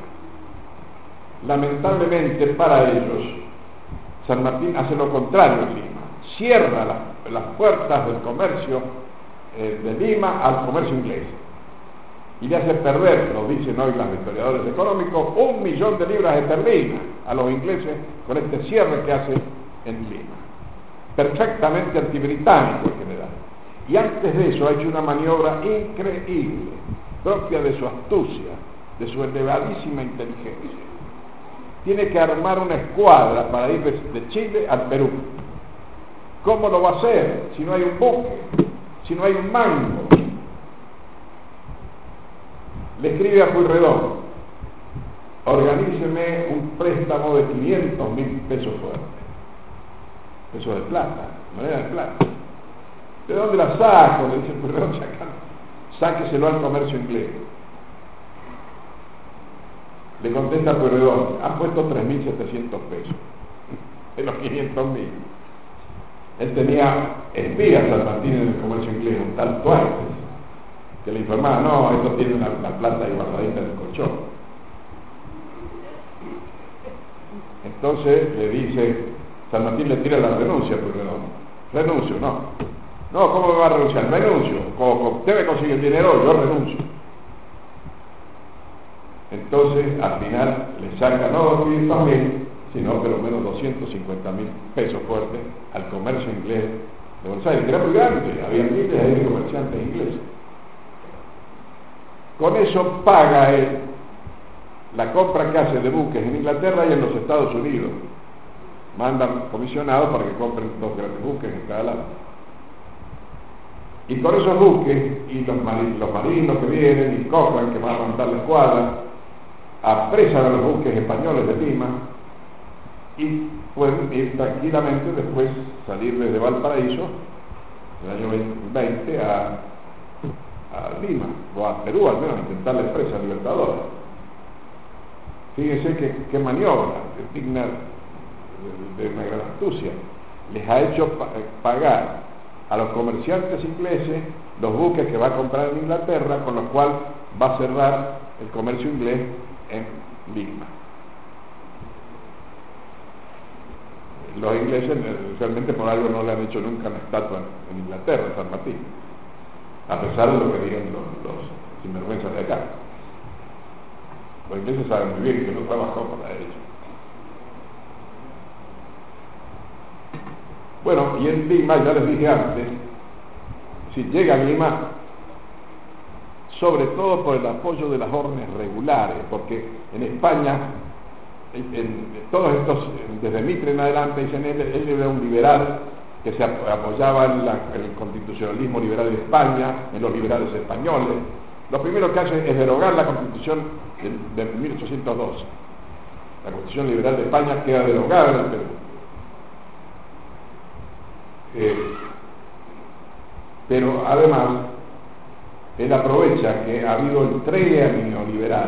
Lamentablemente para ellos, San Martín hace lo contrario en Lima. cierra la, las puertas del comercio eh, de Lima al comercio inglés y le hace perder, lo dicen hoy los historiadores económicos, un millón de libras esterlinas a los ingleses con este cierre que hace en Lima. Perfectamente antibritánico en general. Y antes de eso ha hecho una maniobra increíble, propia de su astucia, de su elevadísima inteligencia. Tiene que armar una escuadra para ir de Chile al Perú. ¿Cómo lo va a hacer si no hay un buque, si no hay un mango? Le escribe a Pueyrredón: organíceme un préstamo de quinientos mil pesos fuertes, pesos de plata, moneda de plata. ¿De dónde la saco? Le dice Pueyrredón: sáqueselo al comercio inglés. Le contesta Pueyrredón: han puesto tres mil setecientos pesos de los quinientos mil. Él tenía espías San Martín en el comercio inglés, un tal Tuartes, que le informaba: no, esto tiene la, la plata ahí guardadita en el colchón. Entonces le dice, San Martín le tira la renuncia a Pueyrredón: renuncio, no. No, ¿cómo me va a renunciar? Renuncio. Como usted me consigue el dinero, yo renuncio. Entonces, al final, le saca no quinientos mil, sino pero menos doscientos cincuenta mil pesos fuertes al comercio inglés de Buenos Aires, que era muy grande, había miles de comerciantes ingleses. Con eso paga él la compra que hace de buques en Inglaterra y en los Estados Unidos. Mandan comisionados para que compren dos grandes buques en cada lado. Y con esos buques y los marinos, los marinos que vienen y Cochrane, que van a montar la escuadra, apresan a los buques españoles de Lima y pueden ir tranquilamente después salir desde Valparaíso en el año veinte a, a Lima o a Perú, al menos intentar la empresa libertadora. Fíjense que, que maniobra digna de, de una gran astucia. Les ha hecho pa pagar a los comerciantes ingleses los buques que va a comprar en Inglaterra, con los cuales va a cerrar el comercio inglés en Lima. Los ingleses realmente por algo no le han hecho nunca una estatua en Inglaterra, en San Martín, a pesar de lo que digan los, los sinvergüenzas de acá. Los ingleses saben muy bien que no trabajó para ellos. Bueno, y en Lima, ya les dije antes, si llega a Lima, sobre todo por el apoyo de las órdenes regulares, porque en España, en, en, todos estos, desde Mitre en adelante, dicen él, él era un liberal que se apoyaba en, la, en el constitucionalismo liberal de España, en los liberales españoles. Lo primero que hace es derogar la Constitución de, de mil ochocientos doce. La Constitución liberal de España queda derogada en el Perú. Eh, pero además él aprovecha que ha habido el trienio liberal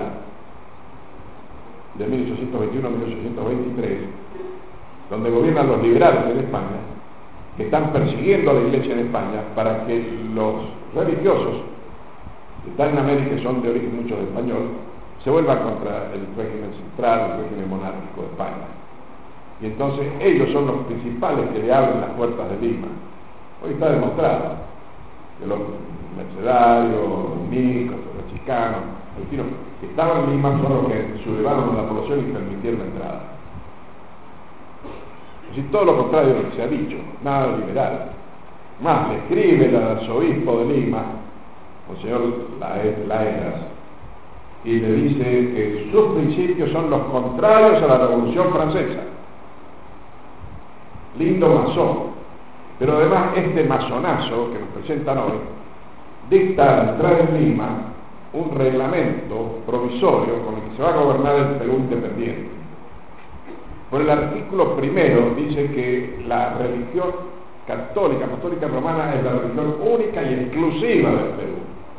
de mil ochocientos veintiuno a mil ochocientos veintitrés, donde gobiernan los liberales en España, que están persiguiendo a la Iglesia en España para que los religiosos que están en América, son de origen muchos español, se vuelvan contra el régimen central, el régimen monárquico de España. Y entonces ellos son los principales que le abren las puertas de Lima. Hoy está demostrado que los mercedarios, los micos, los chicanos, los chinos que estaban en Lima son los que sublevaron a la población y permitieron la entrada. Es decir, todo lo contrario de lo que se ha dicho, nada liberal. Más, le escribe el arzobispo de Lima, Monseñor Laenas, y le dice que sus principios son los contrarios a la Revolución Francesa. Lindo masón, pero además este masonazo que nos presentan hoy dicta al entrar en Lima un reglamento provisorio con el que se va a gobernar el Perú independiente. Por el artículo primero dice que la religión católica, apostólica romana, es la religión única y exclusiva del Perú.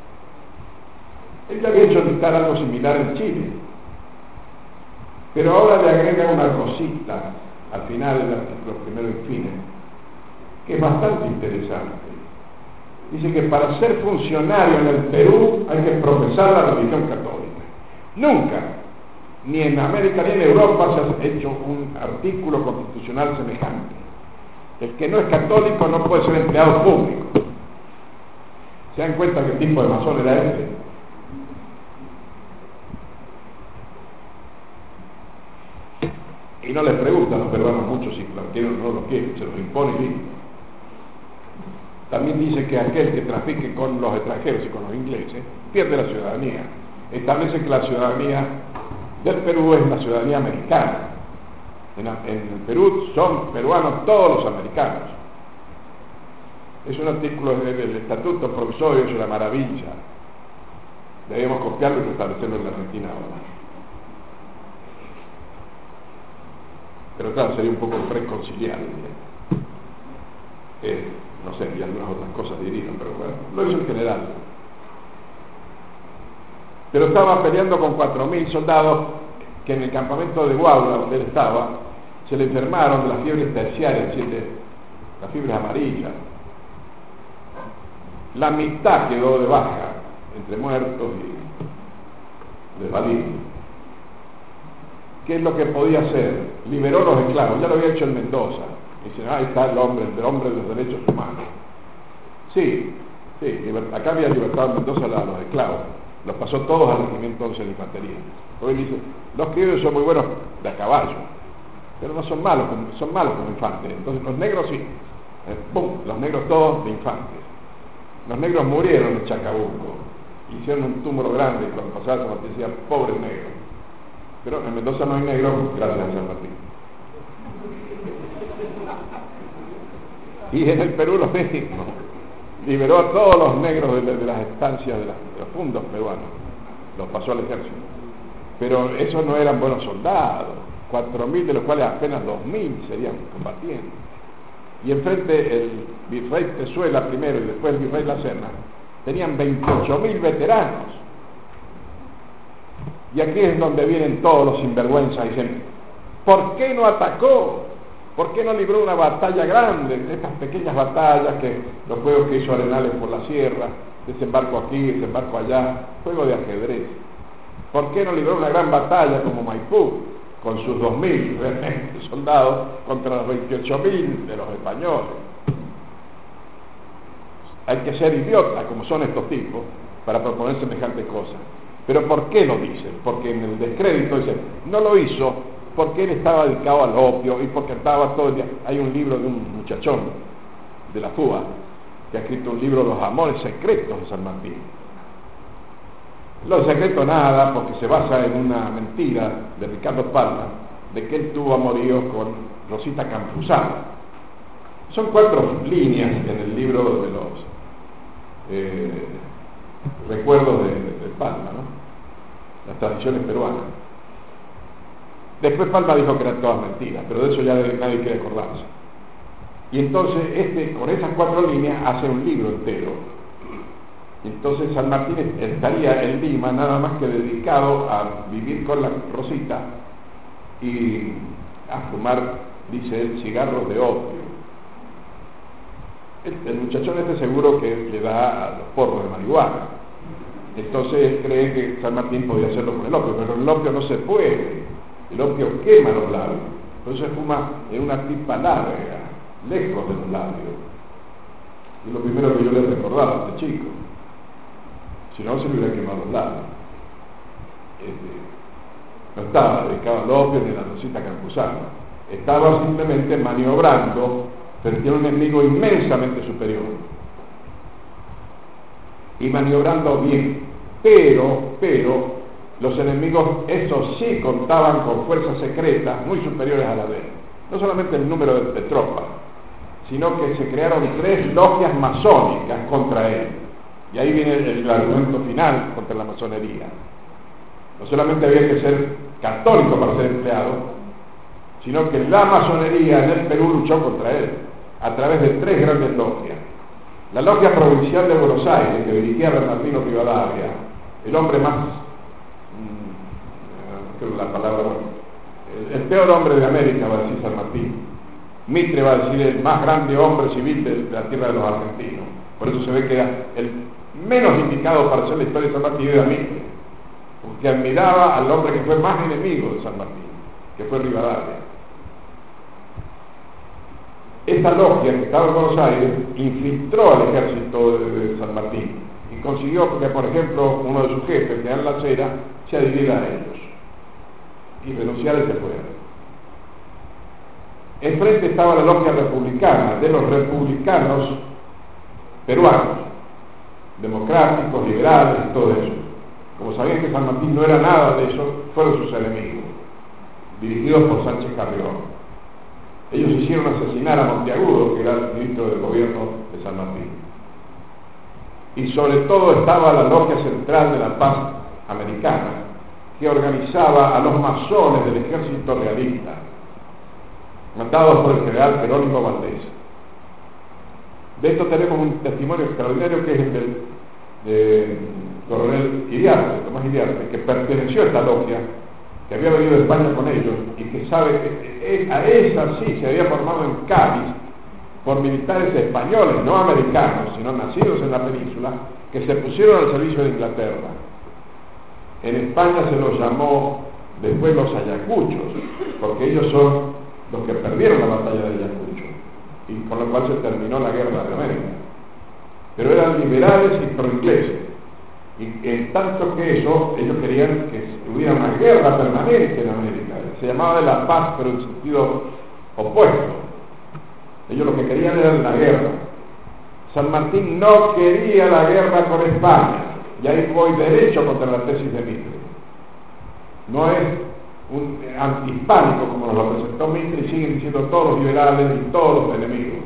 Él ya había hecho dictar algo similar en Chile, pero ahora le agrega una cosita al final del artículo primero y fines, que es bastante interesante. Dice que para ser funcionario en el Perú hay que profesar la religión católica. Nunca, ni en América ni en Europa, se ha hecho un artículo constitucional semejante. El que no es católico no puede ser empleado público. ¿Se dan cuenta qué tipo de masón era este? Y no les preguntan a los peruanos mucho si lo quieren o no lo quieren, se los impone y listo. También dice que aquel que trafique con los extranjeros y con los ingleses pierde la ciudadanía. Establece que la ciudadanía del Perú es la ciudadanía americana. En, en el Perú son peruanos todos los americanos. Es un artículo del Estatuto Provisorio, es una maravilla. Debemos copiarlo y establecerlo en la Argentina ahora. Pero claro, sería un poco preconciliar. Eh, no sé, y algunas otras cosas dirían, pero bueno, lo hizo en general. Pero estaba peleando con cuatro mil soldados que en el campamento de Guaula, donde él estaba, se le enfermaron de las fiebres terciarias, es decir, de las fiebres amarillas. La mitad quedó de baja, entre muertos y desvalidos. ¿Qué es lo que podía hacer? Liberó los esclavos, ya lo había hecho en Mendoza. Dicen, ahí está el hombre, el hombre de los derechos humanos. Sí, sí, acá había libertado en Mendoza a los esclavos. Los pasó todos al regimiento once de infantería. Hoy dice, los criollos son muy buenos de a caballo, pero no son malos, son malos como infantes. Entonces los negros sí, eh, ¡pum!, los negros todos de infantes. Los negros murieron en Chacabuco, hicieron un túmulo grande y cuando pasaba San Martín decían, pobres negros. Pero en Mendoza no hay negros, gracias a San Martín. Y en el Perú lo mismo. Liberó a todos los negros de, de, de las estancias, de, la, de los fundos peruanos. Los pasó al ejército. Pero esos no eran buenos soldados. Cuatro mil, de los cuales apenas dos mil serían combatientes. Y enfrente el virrey Pezuela primero y después el virrey La Serna tenían veintiocho mil veteranos. Y aquí es donde vienen todos los sinvergüenzas y dicen, ¿por qué no atacó? ¿Por qué no libró una batalla grande? Estas pequeñas batallas, que los juegos que hizo Arenales por la sierra, desembarco aquí, desembarco allá, juego de ajedrez. ¿Por qué no libró una gran batalla como Maipú, con sus dos mil soldados contra los veintiocho mil de los españoles? Hay que ser idiota, como son estos tipos, para proponer semejante cosa. ¿Pero por qué lo dicen? Porque en el descrédito dicen, no lo hizo porque él estaba dedicado al opio y porque estaba todo el día. Hay un libro de un muchachón de la F U A que ha escrito un libro, Los amores secretos de San Martín. Los secretos nada, porque se basa en una mentira de Ricardo Palma de que él tuvo amoríos con Rosita Campuzano. Son cuatro líneas en el libro de los eh, recuerdos de, de, de Palma, ¿no? Las tradiciones peruanas. Después Palma dijo que eran todas mentiras, pero de eso ya nadie quiere acordarse. Y entonces este, con esas cuatro líneas, hace un libro entero. Entonces San Martín estaría en Lima nada más que dedicado a vivir con la Rosita y a fumar, dice él, cigarros de opio. El, el muchachón este seguro que le da a los porros de marihuana. Entonces él cree que San Martín podía hacerlo con el opio, pero el opio no se puede. El opio quema los labios. Entonces fuma en una pipa larga, lejos de los labios. Y lo primero que yo le recordaba a este chico. Si no, se le hubiera quemado los labios. Este, no estaba dedicado al opio ni a la Rosita Campuzano. Estaba simplemente maniobrando frente a un enemigo inmensamente superior. Y maniobrando bien. Pero, pero, los enemigos, esos sí contaban con fuerzas secretas muy superiores a la de él. No solamente el número de, de tropas, sino que se crearon tres logias masónicas contra él. Y ahí viene el, el argumento final contra la masonería. No solamente había que ser católico para ser empleado, sino que la masonería en el Perú luchó contra él a través de tres grandes logias. La logia provincial de Buenos Aires, que dirigía Bernardino Rivadavia, el hombre más, mmm, creo la palabra, el, el peor hombre de América, va a decir San Martín. Mitre va a decir el más grande hombre civil de, de la tierra de los argentinos. Por eso se ve que era el menos indicado para hacer la historia de San Martín era Mitre, porque admiraba al hombre que fue más enemigo de San Martín, que fue Rivadavia. Esta esta logia que estaba en Buenos Aires infiltró al ejército de, de San Martín y consiguió que, por ejemplo, uno de sus jefes, General Lacera, se adhiriera a ellos y renunciara y se fuera. Enfrente estaba la logia republicana, de los republicanos peruanos, democráticos, liberales, todo eso. Como sabían que San Martín no era nada de eso, fueron sus enemigos, dirigidos por Sánchez Carrión. Ellos hicieron asesinar a Monteagudo, que era el ministro del gobierno de San Martín. Y sobre todo estaba la logia central de la paz americana, que organizaba a los masones del ejército realista, mandados por el general Jerónimo Valdés. De esto tenemos un testimonio extraordinario que es el del de, coronel Iriarte, Tomás Iriarte, que perteneció a esta logia, que había venido de España con ellos y que sabe que a esa sí se había formado en Cádiz por militares españoles, no americanos, sino nacidos en la península, que se pusieron al servicio de Inglaterra. En España se los llamó después los ayacuchos, porque ellos son los que perdieron la batalla de Ayacucho, y con lo cual se terminó la guerra de América. Pero eran liberales y proingleses. Y en tanto que eso, ellos querían que hubiera una guerra permanente en América. Se llamaba de la paz, pero en sentido opuesto. Ellos lo que querían era la guerra. San Martín no quería la guerra con España. Y ahí voy derecho contra la tesis de Mitre. No es un antihispánico como nos lo presentó Mitre y siguen diciendo todos los liberales y todos los enemigos.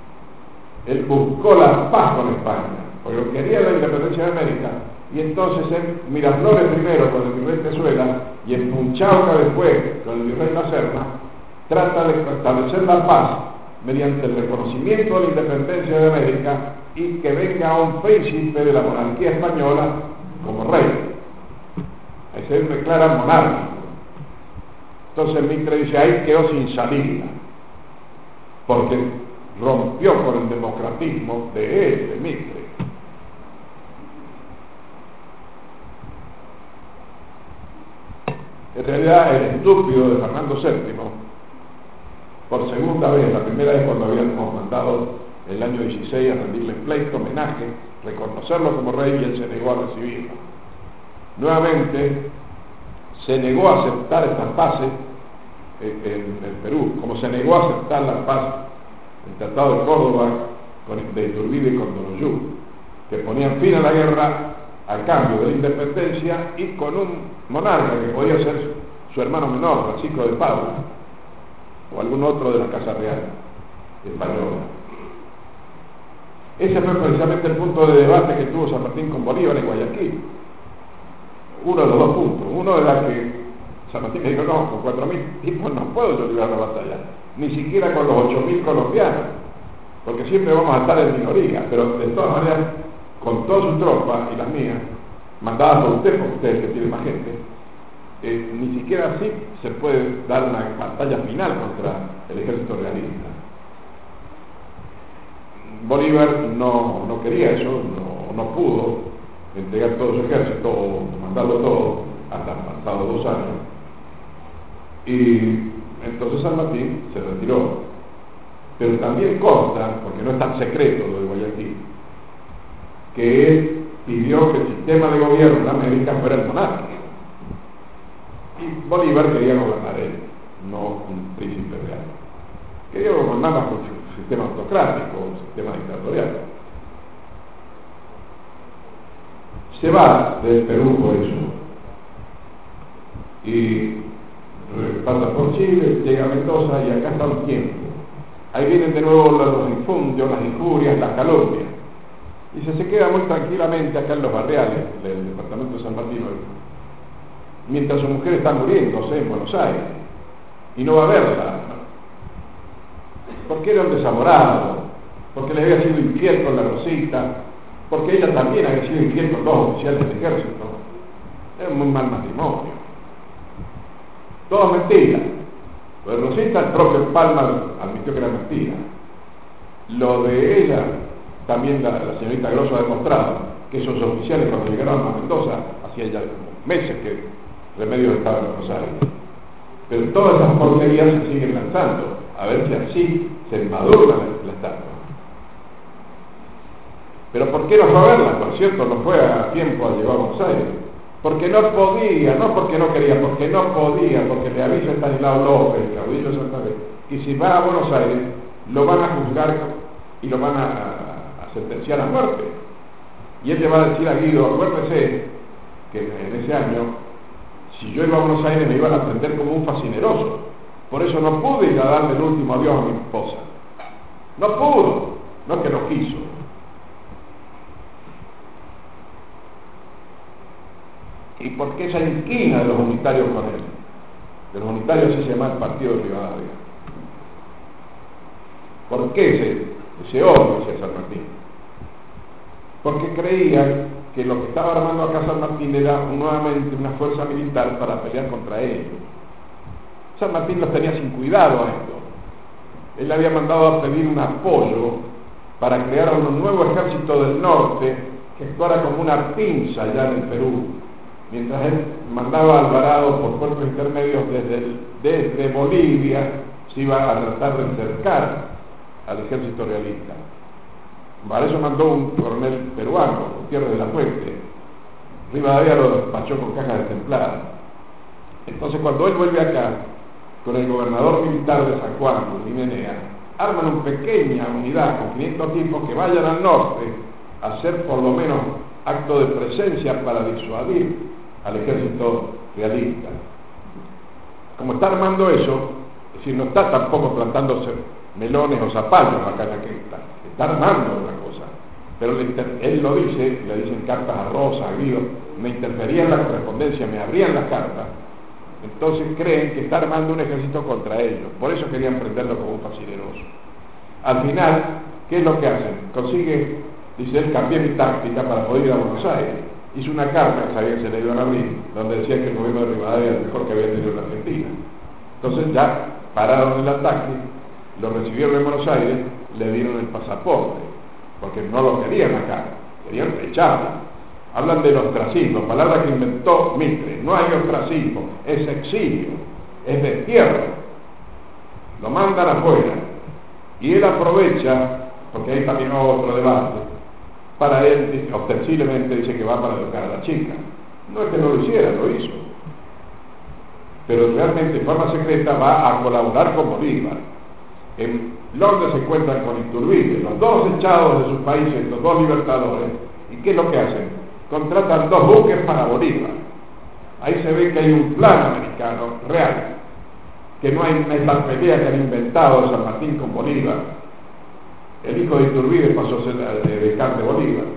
Él buscó la paz con España, porque lo quería la independencia de América. Y entonces en Miraflores primero con el virrey Pezuela y en Punchauca después con el virrey La Serna, trata de establecer la paz mediante el reconocimiento de la independencia de América y que venga un príncipe de la monarquía española como rey. Ahí se declara monárquico. Entonces Mitre dice, ahí quedó sin salida, porque rompió con el democratismo de él, de Mitre. En realidad, el estúpido de Fernando séptimo, por segunda vez, la primera vez cuando habíamos mandado el año dieciséis a rendirle pleito, homenaje, reconocerlo como rey, y él se negó a recibirlo. Nuevamente, se negó a aceptar esta paz en el Perú, como se negó a aceptar la paz, el Tratado de Córdoba con, de Iturbide y con Donoljú, que ponían fin a la guerra a cambio de la independencia y con un monarca que podía ser su hermano menor, Francisco de Paula, o algún otro de la Casa Real española. Ese fue precisamente el punto de debate que tuvo San Martín con Bolívar en Guayaquil. Uno de los dos puntos. Uno era que San Martín le dijo, no, con cuatro mil tipos no puedo yo librar la batalla, ni siquiera con los ocho mil colombianos, porque siempre vamos a estar en minoría, pero de todas maneras, con toda su tropa y las mías, mandadas por usted, porque usted es el que tiene más gente, eh, ni siquiera así se puede dar una batalla final contra el ejército realista. Bolívar no, no quería eso, no, no pudo entregar todo su ejército o mandarlo todo hasta pasados dos años. Y entonces San Martín se retiró. Pero también consta, porque no es tan secreto lo de Guayaquil, que él pidió que el sistema de gobierno en América fuera el monárquico. Y Bolívar quería gobernar él, no un príncipe real. Quería gobernar bajo un sistema autocrático, un sistema dictatorial. Se va del Perú por eso. Y pasa por Chile, llega a Mendoza y acá está un tiempo. Ahí vienen de nuevo los infundios, las injurias, las calumnias. Y se, se queda muy tranquilamente acá en los barriales del departamento de San Martín, mientras su mujer está muriéndose en Buenos Aires y no va a verla, porque era un desamorado, porque le había sido infiel con la Rosita, porque ella también había sido infiel con dos oficiales del ejército. Era un muy mal matrimonio, todo mentira. Lo de Rosita, el propio Palma admitió que era mentira. Lo de ella, también la, la señorita Grosso ha demostrado que esos oficiales cuando llegaron a Mendoza, hacía ya meses que Remedios estaba en Buenos Aires. Pero todas esas porquerías se siguen lanzando. a ver si así se madura la, la estatua. Pero ¿por qué no fue a verla? Por cierto, no fue a tiempo a llevar a Buenos Aires. Porque no podía, no porque no quería, porque no podía, porque le avisa a Estanislao López, el caudillo de Santa Fe, que si va a Buenos Aires lo van a juzgar y lo van a, a sentenciar a muerte. Y él le va a decir a Guido, acuérdese que en ese año, si yo iba a Buenos Aires me iban a prender como un fascineroso. Por eso no pude ir a darle el último adiós a mi esposa. No pudo, no que no quiso. ¿Y por qué esa inquina de los unitarios con él? De los unitarios así se llama el partido de Rivadavia. ¿Por qué ese, ese odio hacia San Martín? Porque creían que lo que estaba armando acá San Martín era nuevamente una fuerza militar para pelear contra ellos. San Martín los tenía sin cuidado a esto. Él le había mandado a pedir un apoyo para crear un nuevo ejército del norte que actuara como una pinza allá en el Perú, mientras él mandaba a Alvarado por puertos intermedios desde, el, desde Bolivia, se iba a tratar de acercar al ejército realista. Para eso mandó un coronel peruano, Gutiérrez de la Fuente. Rivadavia lo despachó con cajas de templada. Entonces cuando él vuelve acá, con el gobernador militar de San Juan, Limenea, arman una pequeña unidad con quinientos tipos que vayan al norte a hacer por lo menos acto de presencia para disuadir al ejército realista. Como está armando eso, es decir, no está tampoco plantándose melones o zapallos acá en la cresta, está armando una cosa, pero le inter- él lo dice, le dicen cartas a Rosa, a Guido, me interfería en la correspondencia, me abrían las cartas, entonces creen que está armando un ejército contra ellos, por eso querían prenderlo como un fascineroso. Al final, ¿qué es lo que hacen? Consigue, dice él, cambié mi táctica para poder ir a Buenos Aires. Hizo una carta que sabía que se le iban a abrir, donde decía que el gobierno de Rivadavia era el mejor que había tenido en la Argentina. Entonces ya pararon el ataque, lo recibieron en Buenos Aires, le dieron el pasaporte, porque no lo querían acá, querían echarlo. Hablan del ostracismo, palabra que inventó Mitre. No hay ostracismo, es exilio, es destierro. Lo mandan afuera. Y él aprovecha, porque ahí también hay otro debate, para él, ostensiblemente dice que va para educar a la chica. No es que no lo hiciera, lo hizo. Pero realmente en forma secreta va a colaborar con Bolívar. En Londres se encuentran con Iturbide, los dos echados de sus países, los dos libertadores. ¿Y qué es lo que hacen? Contratan dos buques para Bolívar. Ahí se ve que hay un plan americano real, que no hay esta pelea que han inventado de San Martín con Bolívar. El hijo de Iturbide pasó a ser de decán de Bolívar.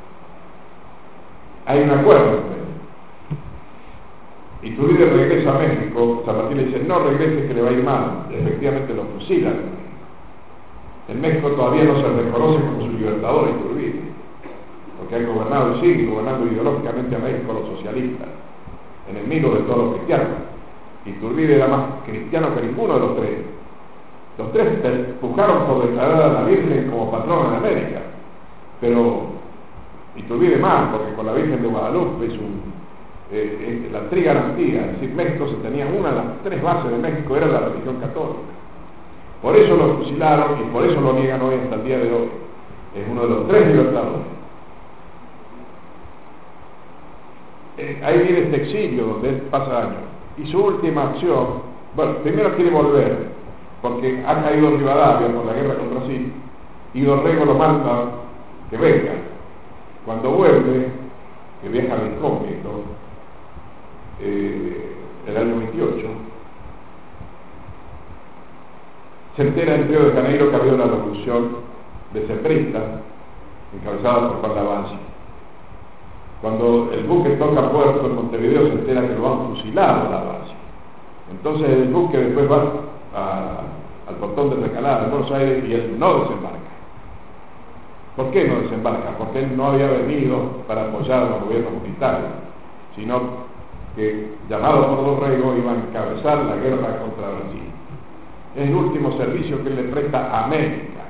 Hay un acuerdo entre ellos. Iturbide regresa a México, San Martín le dice, no regrese que le va a ir mal. Y efectivamente lo fusilan. En México todavía no se reconoce como su libertador Iturbide, porque han gobernado y siguen gobernando ideológicamente a México los socialistas, enemigos de todos los cristianos. Iturbide era más cristiano que ninguno de los tres. Los tres empujaron por declarar a la Virgen como patrona de América, pero Iturbide más, porque con la Virgen de Guadalupe es un, eh, eh, la trigarantía, es decir, México se tenía una de las tres bases de México era la religión católica. Por eso lo fusilaron y por eso lo niegan hoy hasta el día de hoy. Es uno de los tres libertadores. Eh, ahí viene este exilio donde él pasa años. Y su última acción, bueno, primero quiere volver, porque ha caído Rivadavia por la guerra con Brasil, y Dorrego lo manda que venga. Cuando vuelve, que viaja de incógnito, eh, el año veintiocho, se entera en Río de Janeiro que había una revolución decembrista, encabezada por Juan Lavalle. Cuando el buque toca puerto en Montevideo, se entera que lo han fusilado a Lavalle. Entonces el buque después va a, al portón de recalada en Buenos Aires y él no desembarca. ¿Por qué no desembarca? Porque él no había venido para apoyar a los gobiernos militares, sino que, llamado por Dorrego, iba a encabezar la guerra contra Brasil. Es el último servicio que él le presta a América.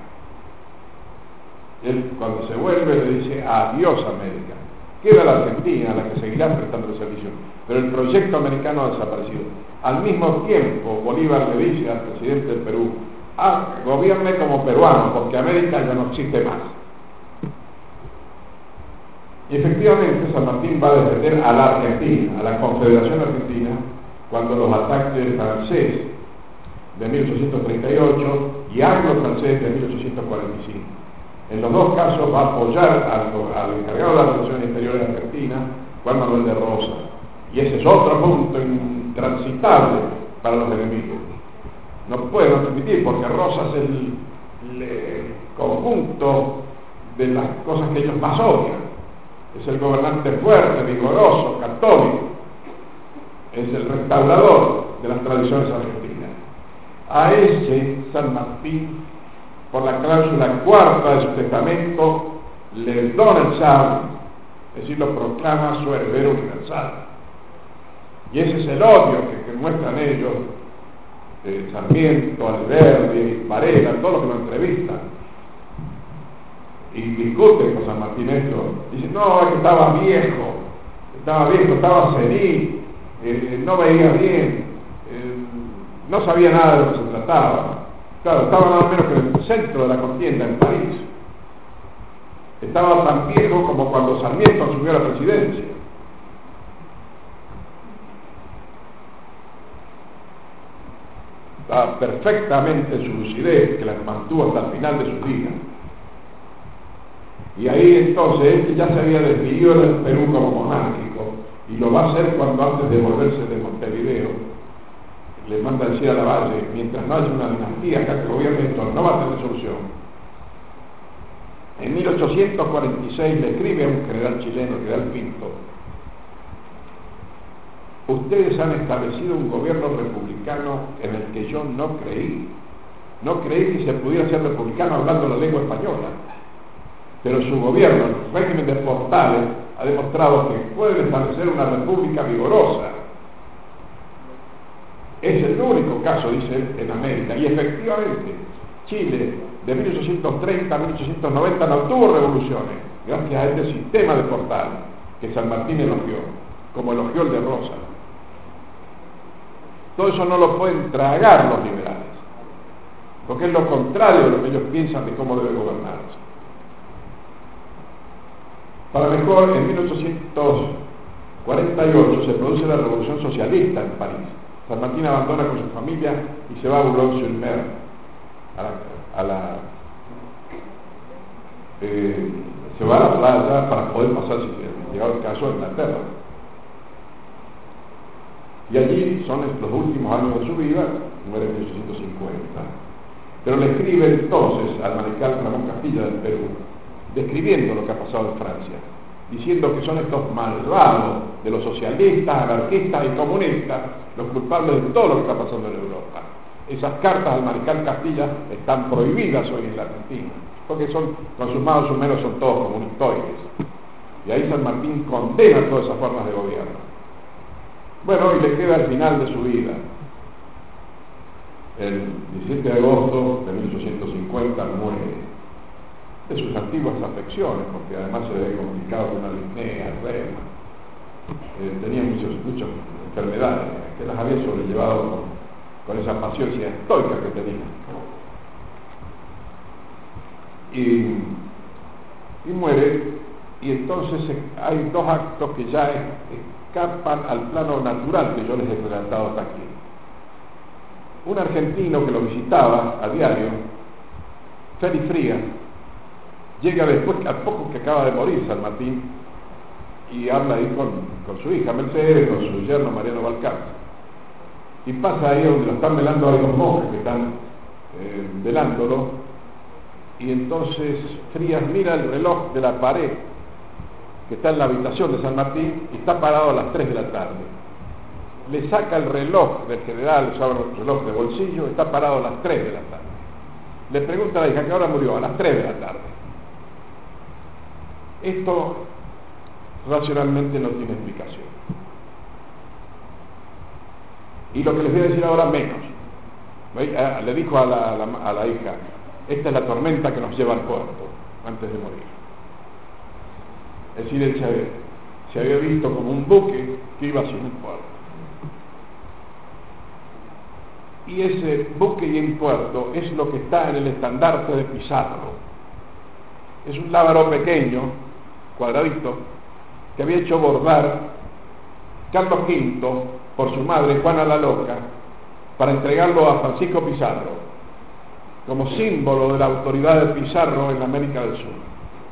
Él, cuando se vuelve, le dice adiós América. Queda la Argentina, a la que seguirá prestando el servicio, pero el proyecto americano ha desaparecido. Al mismo tiempo, Bolívar le dice al presidente del Perú, ah, gobierne como peruano, porque América ya no existe más. Y efectivamente San Martín va a defender a la Argentina, a la Confederación Argentina, cuando los ataques franceses de mil ochocientos treinta y ocho y anglo-francés de mil ochocientos cuarenta y cinco. En los dos casos va a apoyar al, al encargado de las relaciones exteriores de Argentina, Juan Manuel de Rosas. Y ese es otro punto intransitable para los enemigos. No pueden admitir, porque Rosas es el, el conjunto de las cosas que ellos más odian. Es el gobernante fuerte, vigoroso, católico. Es el restaurador de las tradiciones argentinas. A ese San Martín, por la cláusula cuarta de su testamento, le dona el sable, es decir, lo proclama su heredero universal. Y ese es el odio que, que muestran ellos, eh, Sarmiento, Alberdi, Varela, todos los que lo entrevistan. Y discuten con San Martín esto. Dicen, no, es que estaba viejo, estaba viejo, estaba senil, eh, no veía bien, eh, no sabía nada de lo que se trataba. Claro, estaba nada menos que en el centro de la contienda, en París. Estaba tan viejo como cuando Sarmiento asumió la presidencia. Estaba perfectamente en su lucidez, que la mantuvo hasta el final de sus días. Y ahí entonces, él que ya se había decidido en el Perú como monárquico, y lo va a hacer cuando antes de volverse de Montevideo, le manda a decir a Lavalle, mientras no haya una dinastía acá que gobierne esto, no va a tener solución. En mil ochocientos cuarenta y seis le escribe a un general chileno, el general Pinto: ustedes han establecido un gobierno republicano en el que yo no creí. No creí que se pudiera ser republicano hablando la lengua española. Pero su gobierno, el régimen de Portales, ha demostrado que puede establecer una república vigorosa. Es el único caso, dice él, en América. Y efectivamente, Chile, de mil ochocientos treinta a mil ochocientos noventa, no tuvo revoluciones, gracias a este sistema de Portales, que San Martín elogió, como elogió el de Rosas. Todo eso no lo pueden tragar los liberales, porque es lo contrario de lo que ellos piensan de cómo debe gobernarse. Para mejor, en mil ochocientos cuarenta y ocho se produce la Revolución Socialista en París. San Martín abandona con su familia y se va a Boulogne-sur-Mer, a la, a la eh, se va a la playa para poder pasar, si llegado el caso, a Inglaterra. Y allí son los últimos años de su vida, muere en mil ochocientos cincuenta. Pero le escribe entonces al mariscal Ramón Castilla del Perú, describiendo lo que ha pasado en Francia, diciendo que son estos malvados de los socialistas, anarquistas y comunistas los culpables de todo lo que está pasando en Europa. Esas cartas al mariscal Castilla están prohibidas hoy en la Argentina, porque son, con sus más o menos, son todos comunistoides. Y ahí San Martín condena todas esas formas de gobierno. Bueno, y le queda al final de su vida, el diecisiete de agosto de mil ochocientos cincuenta, muere de sus antiguas afecciones, porque además se le había complicado con una disnea, reuma, eh, tenía muchas, muchas enfermedades que las había sobrellevado con, con esa paciencia estoica que tenía. Y, y muere, y entonces hay dos actos que ya escapan al plano natural que yo les he relatado hasta aquí. Un argentino que lo visitaba a diario, Félix Frías, llega después, a poco que acaba de morir San Martín, y habla ahí con, con su hija Mercedes, con su yerno Mariano Balcarce, y pasa ahí donde lo están velando a los monjes que están eh, velándolo, y entonces Frías mira el reloj de la pared que está en la habitación de San Martín y está parado a las tres de la tarde. Le saca el reloj del general, usaba el reloj de bolsillo, está parado a las tres de la tarde. Le pregunta a la hija: ¿a qué hora murió? A las tres de la tarde. Esto racionalmente no tiene explicación. Y lo que les voy a decir ahora menos. Le dijo a la, a la, a la hija: esta es la tormenta que nos lleva al puerto, antes de morir. Es decir, él se había, se había visto como un buque que iba sin un puerto. Y ese buque bien puerto es lo que está en el estandarte de Pizarro. Es un lábaro pequeño, cuadradito, que había hecho bordar Carlos quinto por su madre, Juana la Loca, para entregarlo a Francisco Pizarro, como símbolo de la autoridad de Pizarro en la América del Sur.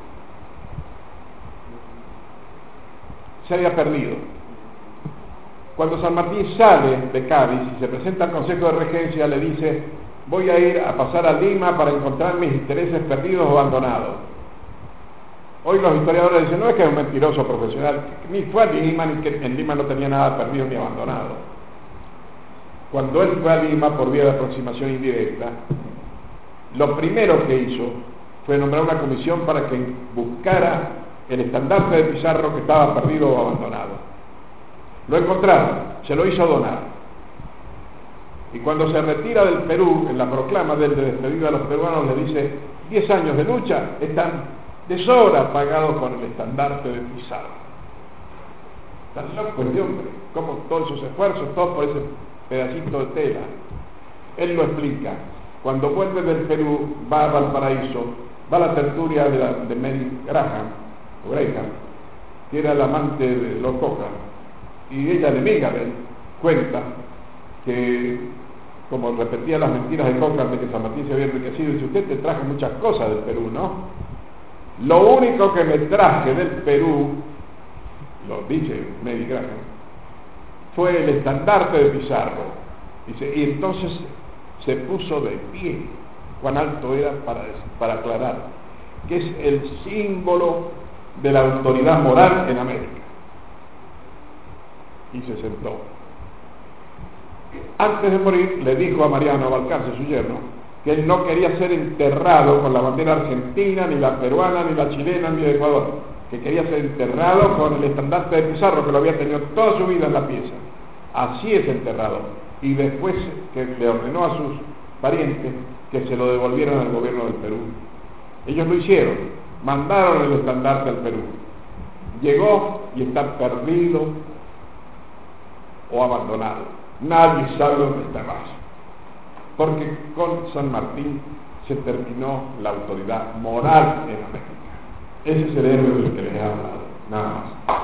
Se había perdido. Cuando San Martín sale de Cádiz y se presenta al Consejo de Regencia, le dice: voy a ir a pasar a Lima para encontrar mis intereses perdidos o abandonados. Hoy los historiadores dicen: no, es que es un mentiroso profesional, ni fue a Lima, ni que en Lima no tenía nada perdido ni abandonado. Cuando él fue a Lima por vía de aproximación indirecta, lo primero que hizo fue nombrar una comisión para que buscara el estandarte de Pizarro que estaba perdido o abandonado. Lo encontraron, se lo hizo donar. Y cuando se retira del Perú, en la proclama de despedida a los peruanos, le dice: diez años de lucha están de sobra pagados con el estandarte de Pizarro. Tan loco este hombre, como todos esos esfuerzos, todos por ese pedacito de tela. Él lo explica. Cuando vuelve del Perú, va a Valparaíso, va a la tertulia de, la, de Mary Graham, o Graham, que era la amante de Lord Cochrane. Y ella de Migabel cuenta que, como repetía las mentiras de Cochrane de que San Martín se había enriquecido, dice: usted te traje muchas cosas del Perú, ¿no? Lo único que me traje del Perú, lo dice Mary Graham, fue el estandarte de Pizarro. Dice, y entonces se puso de pie. Cuán alto era para, para aclarar que es el símbolo de la autoridad moral en América. Y se sentó. Antes de morir le dijo a Mariano Balcarce, su yerno, que él no quería ser enterrado con la bandera argentina, ni la peruana, ni la chilena, ni de Ecuador, que quería ser enterrado con el estandarte de Pizarro, que lo había tenido toda su vida en la pieza. Así es enterrado. Y después que le ordenó a sus parientes que se lo devolvieran al gobierno del Perú. Ellos lo hicieron, mandaron el estandarte al Perú. Llegó y está perdido o abandonado. Nadie sabe dónde está más. Porque con San Martín se terminó la autoridad moral en América. Ese es el héroe del que les he hablado. Nada más.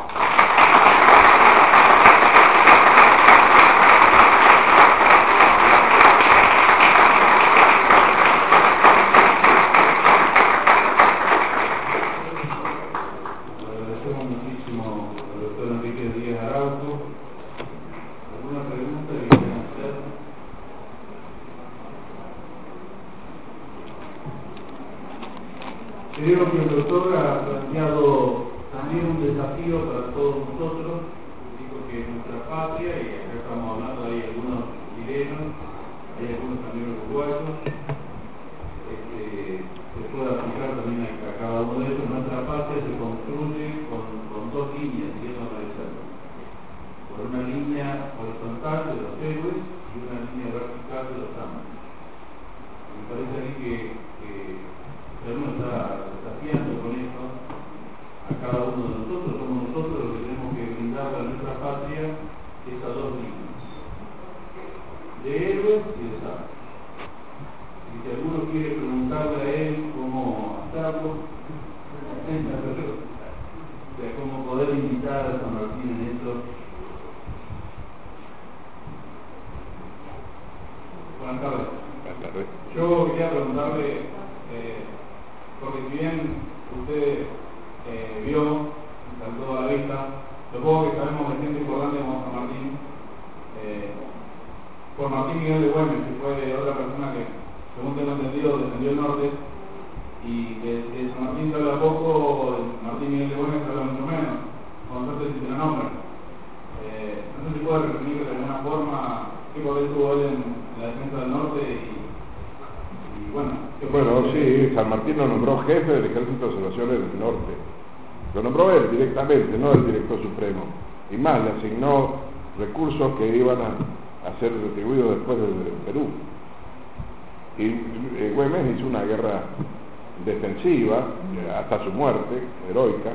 Creo que el doctor ha planteado también un desafío para todos nosotros. Dijo que en nuestra patria, y acá estamos hablando, hay algunos chilenos, hay algunos también uruguayos, este, se puede aplicar también a cada uno de ellos. Nuestra patria se construye con, con dos líneas, quiero aparecer. Por una línea horizontal de los héroes y una línea vertical de los santos. Me parece a mí que, que uno está desafiando con esto a cada uno de nosotros. Somos nosotros los que tenemos que brindarle a nuestra patria esas dos líneas de héroes y de santos. Y si alguno quiere preguntarle a él cómo hacerlo, de cómo poder invitar a San Martín en esto. Buenas tardes. Buenas tardes. Yo quería preguntarle, eh, porque si bien usted eh, vio, saltó a la vista, supongo que sabemos de gente importante como San Martín, eh, por Martín Miguel de Güemes, que fue otra persona que, según tengo entendido, defendió el norte, y de, de San Martín se habla poco, de Martín Miguel de Güemes se habla mucho menos, con suerte si tiene nombre. Eh, no sé si puede referir de alguna forma qué papel tuvo él en, en la defensa del norte y Bueno, bueno, sí, San Martín lo nombró jefe del Ejército de Salvaciones del Norte. Lo nombró él directamente, no el director supremo. Y más, le asignó recursos que iban a, a ser retribuidos después del, del Perú. Y eh, Güemes hizo una guerra defensiva, eh, hasta su muerte, heroica,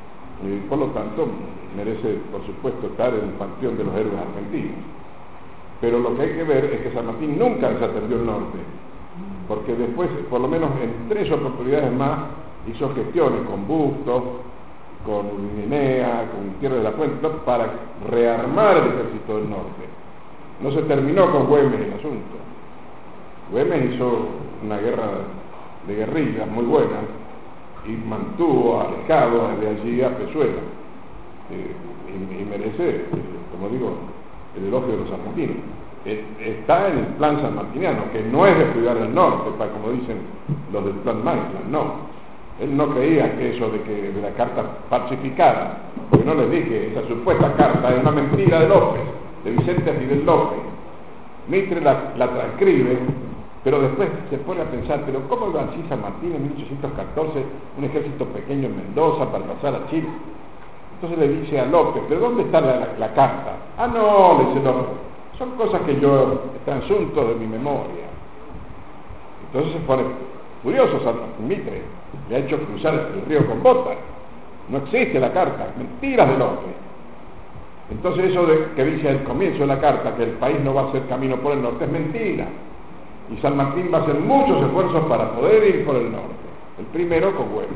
y por lo tanto merece, por supuesto, estar en el panteón de los héroes argentinos. Pero lo que hay que ver es que San Martín nunca desatendió el norte, porque después, por lo menos en tres oportunidades más, hizo gestiones con Bustos, con Guinea, con Tierra de la Fuente, para rearmar el ejército del norte. No se terminó con Güemes el asunto. Güemes hizo una guerra de guerrillas muy buena y mantuvo alejado de allí a Pezuela, eh, y, y merece, eh, como digo, el elogio de los sanmartinos. Eh, está en el plan sanmartiniano, que no es de cuidar el norte, para como dicen los del plan Maitland, no. Él no creía que eso de que de la carta falsificada, porque no les dije, esa supuesta carta es una mentira de López, de Vicente Fidel López. Mitre la, la transcribe, pero después se pone a pensar, pero ¿cómo iba así San Martín en mil ochocientos catorce, un ejército pequeño en Mendoza para pasar a Chile? Entonces le dice a López, ¿pero dónde está la, la, la carta? Ah, no, le dice López, son cosas que yo, transunto de mi memoria. Entonces se pone furioso San Martín Mitre, le ha hecho cruzar el río con botas, no existe la carta, mentiras de López. Entonces eso de, que dice al comienzo de la carta, que el país no va a hacer camino por el norte, es mentira. Y San Martín va a hacer muchos esfuerzos para poder ir por el norte. El primero con Güemes.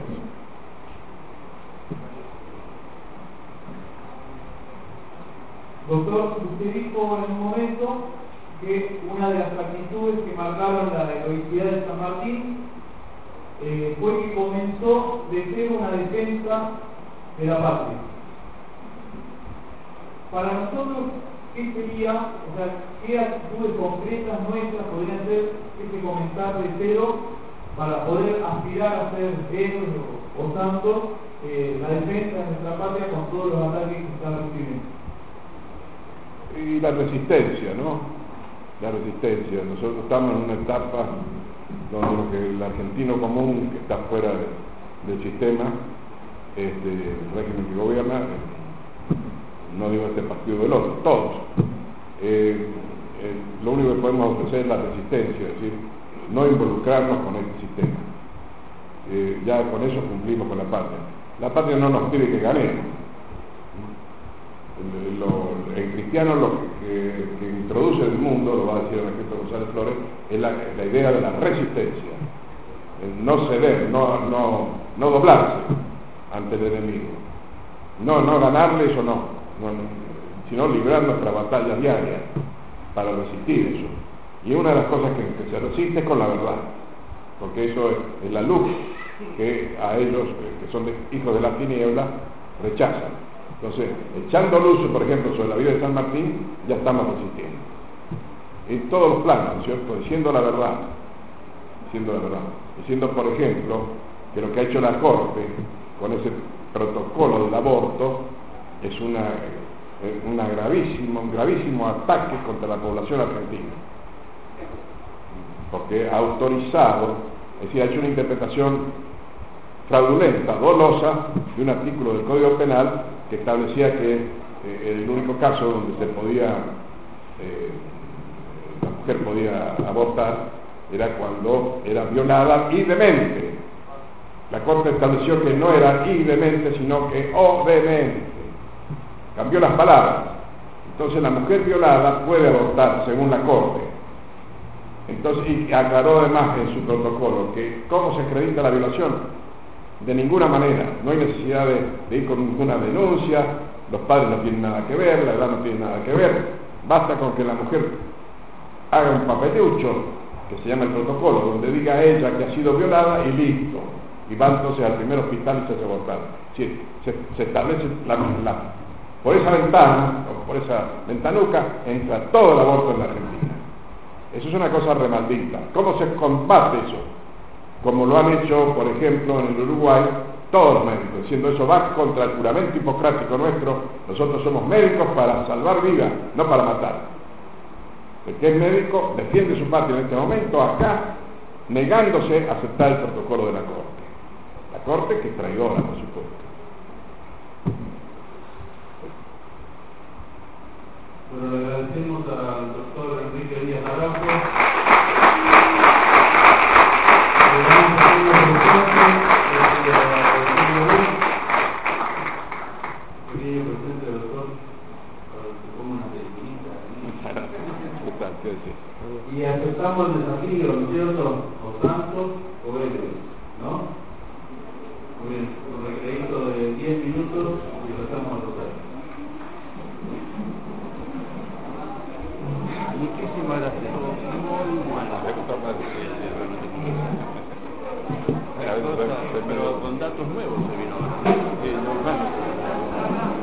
Doctor, usted dijo en un momento que una de las actitudes que marcaron la heroicidad de San Martín eh, fue que comenzó de ser una defensa de la patria. Para nosotros, ¿qué sería, o sea, qué actitudes concretas nuestras podrían ser ese comenzar de cero para poder aspirar a ser héroes o, o santos, eh, la defensa de nuestra patria con todos los ataques que están recibiendo? Y la resistencia, ¿no? La resistencia. Nosotros estamos en una etapa donde lo que el argentino común, que está fuera de, del sistema, este, el régimen que gobierna, no digo este partido del otro, todos, eh, eh, lo único que podemos ofrecer es la resistencia, es decir, no involucrarnos con este sistema. Eh, ya con eso cumplimos con la patria. La patria no nos pide que ganemos. El, lo, el cristiano lo que, que introduce en el mundo, lo va a decir el maestro González Flores, es la, la idea de la resistencia, el no ceder, no, no, no doblarse ante el enemigo, no, no ganarle, eso no, no, sino librar nuestra batalla diaria para resistir eso. Y una de las cosas que, que se resiste es con la verdad, porque eso es, es la luz que a ellos, que son de, hijos de la tiniebla, rechazan. Entonces, echando luz, por ejemplo, sobre la vida de San Martín, ya estamos resistiendo. En todos los planos, ¿no es cierto? Diciendo la verdad, diciendo la verdad. Diciendo, por ejemplo, que lo que ha hecho la Corte con ese protocolo del aborto es una, una gravísimo, un gravísimo ataque contra la población argentina. Porque ha autorizado, es decir, ha hecho una interpretación fraudulenta, dolosa, de un artículo del Código Penal que establecía que eh, el único caso donde se podía, eh, la mujer podía abortar era cuando era violada y demente. La Corte estableció que no era y demente, sino que o demente. Cambió las palabras. Entonces la mujer violada puede abortar, según la Corte. Entonces, y aclaró además en su protocolo que cómo se acredita la violación. De ninguna manera, no hay necesidad de, de ir con ninguna denuncia, los padres no tienen nada que ver, la edad no tiene nada que ver, basta con que la mujer haga un papelucho, que se llama el protocolo, donde diga a ella que ha sido violada y listo, y va entonces al primer hospital y se hace abortar. Sí, se, se establece la, la, por esa ventana, o por esa ventanuca, entra todo el aborto en la Argentina. Eso es una cosa remaldita. ¿Cómo se combate eso? Como lo han hecho, por ejemplo, en el Uruguay, todos los médicos, diciendo eso va contra el juramento hipocrático nuestro, nosotros somos médicos para salvar vidas, no para matar. El que es médico defiende su patria en este momento, acá, negándose a aceptar el protocolo de la Corte. La Corte que es traidora, por supuesto. Bueno, le agradecemos al doctor Enrique Díaz Araujo. Pequeño presente, doctor, para que se ponga una definita. o santos o héroes, ¿no? Muy bien, un recreito de diez minutos y pasamos a tocar. Muchísimas gracias. Muy bueno. Pero con datos nuevos se vino ahora. Sí, no, bueno.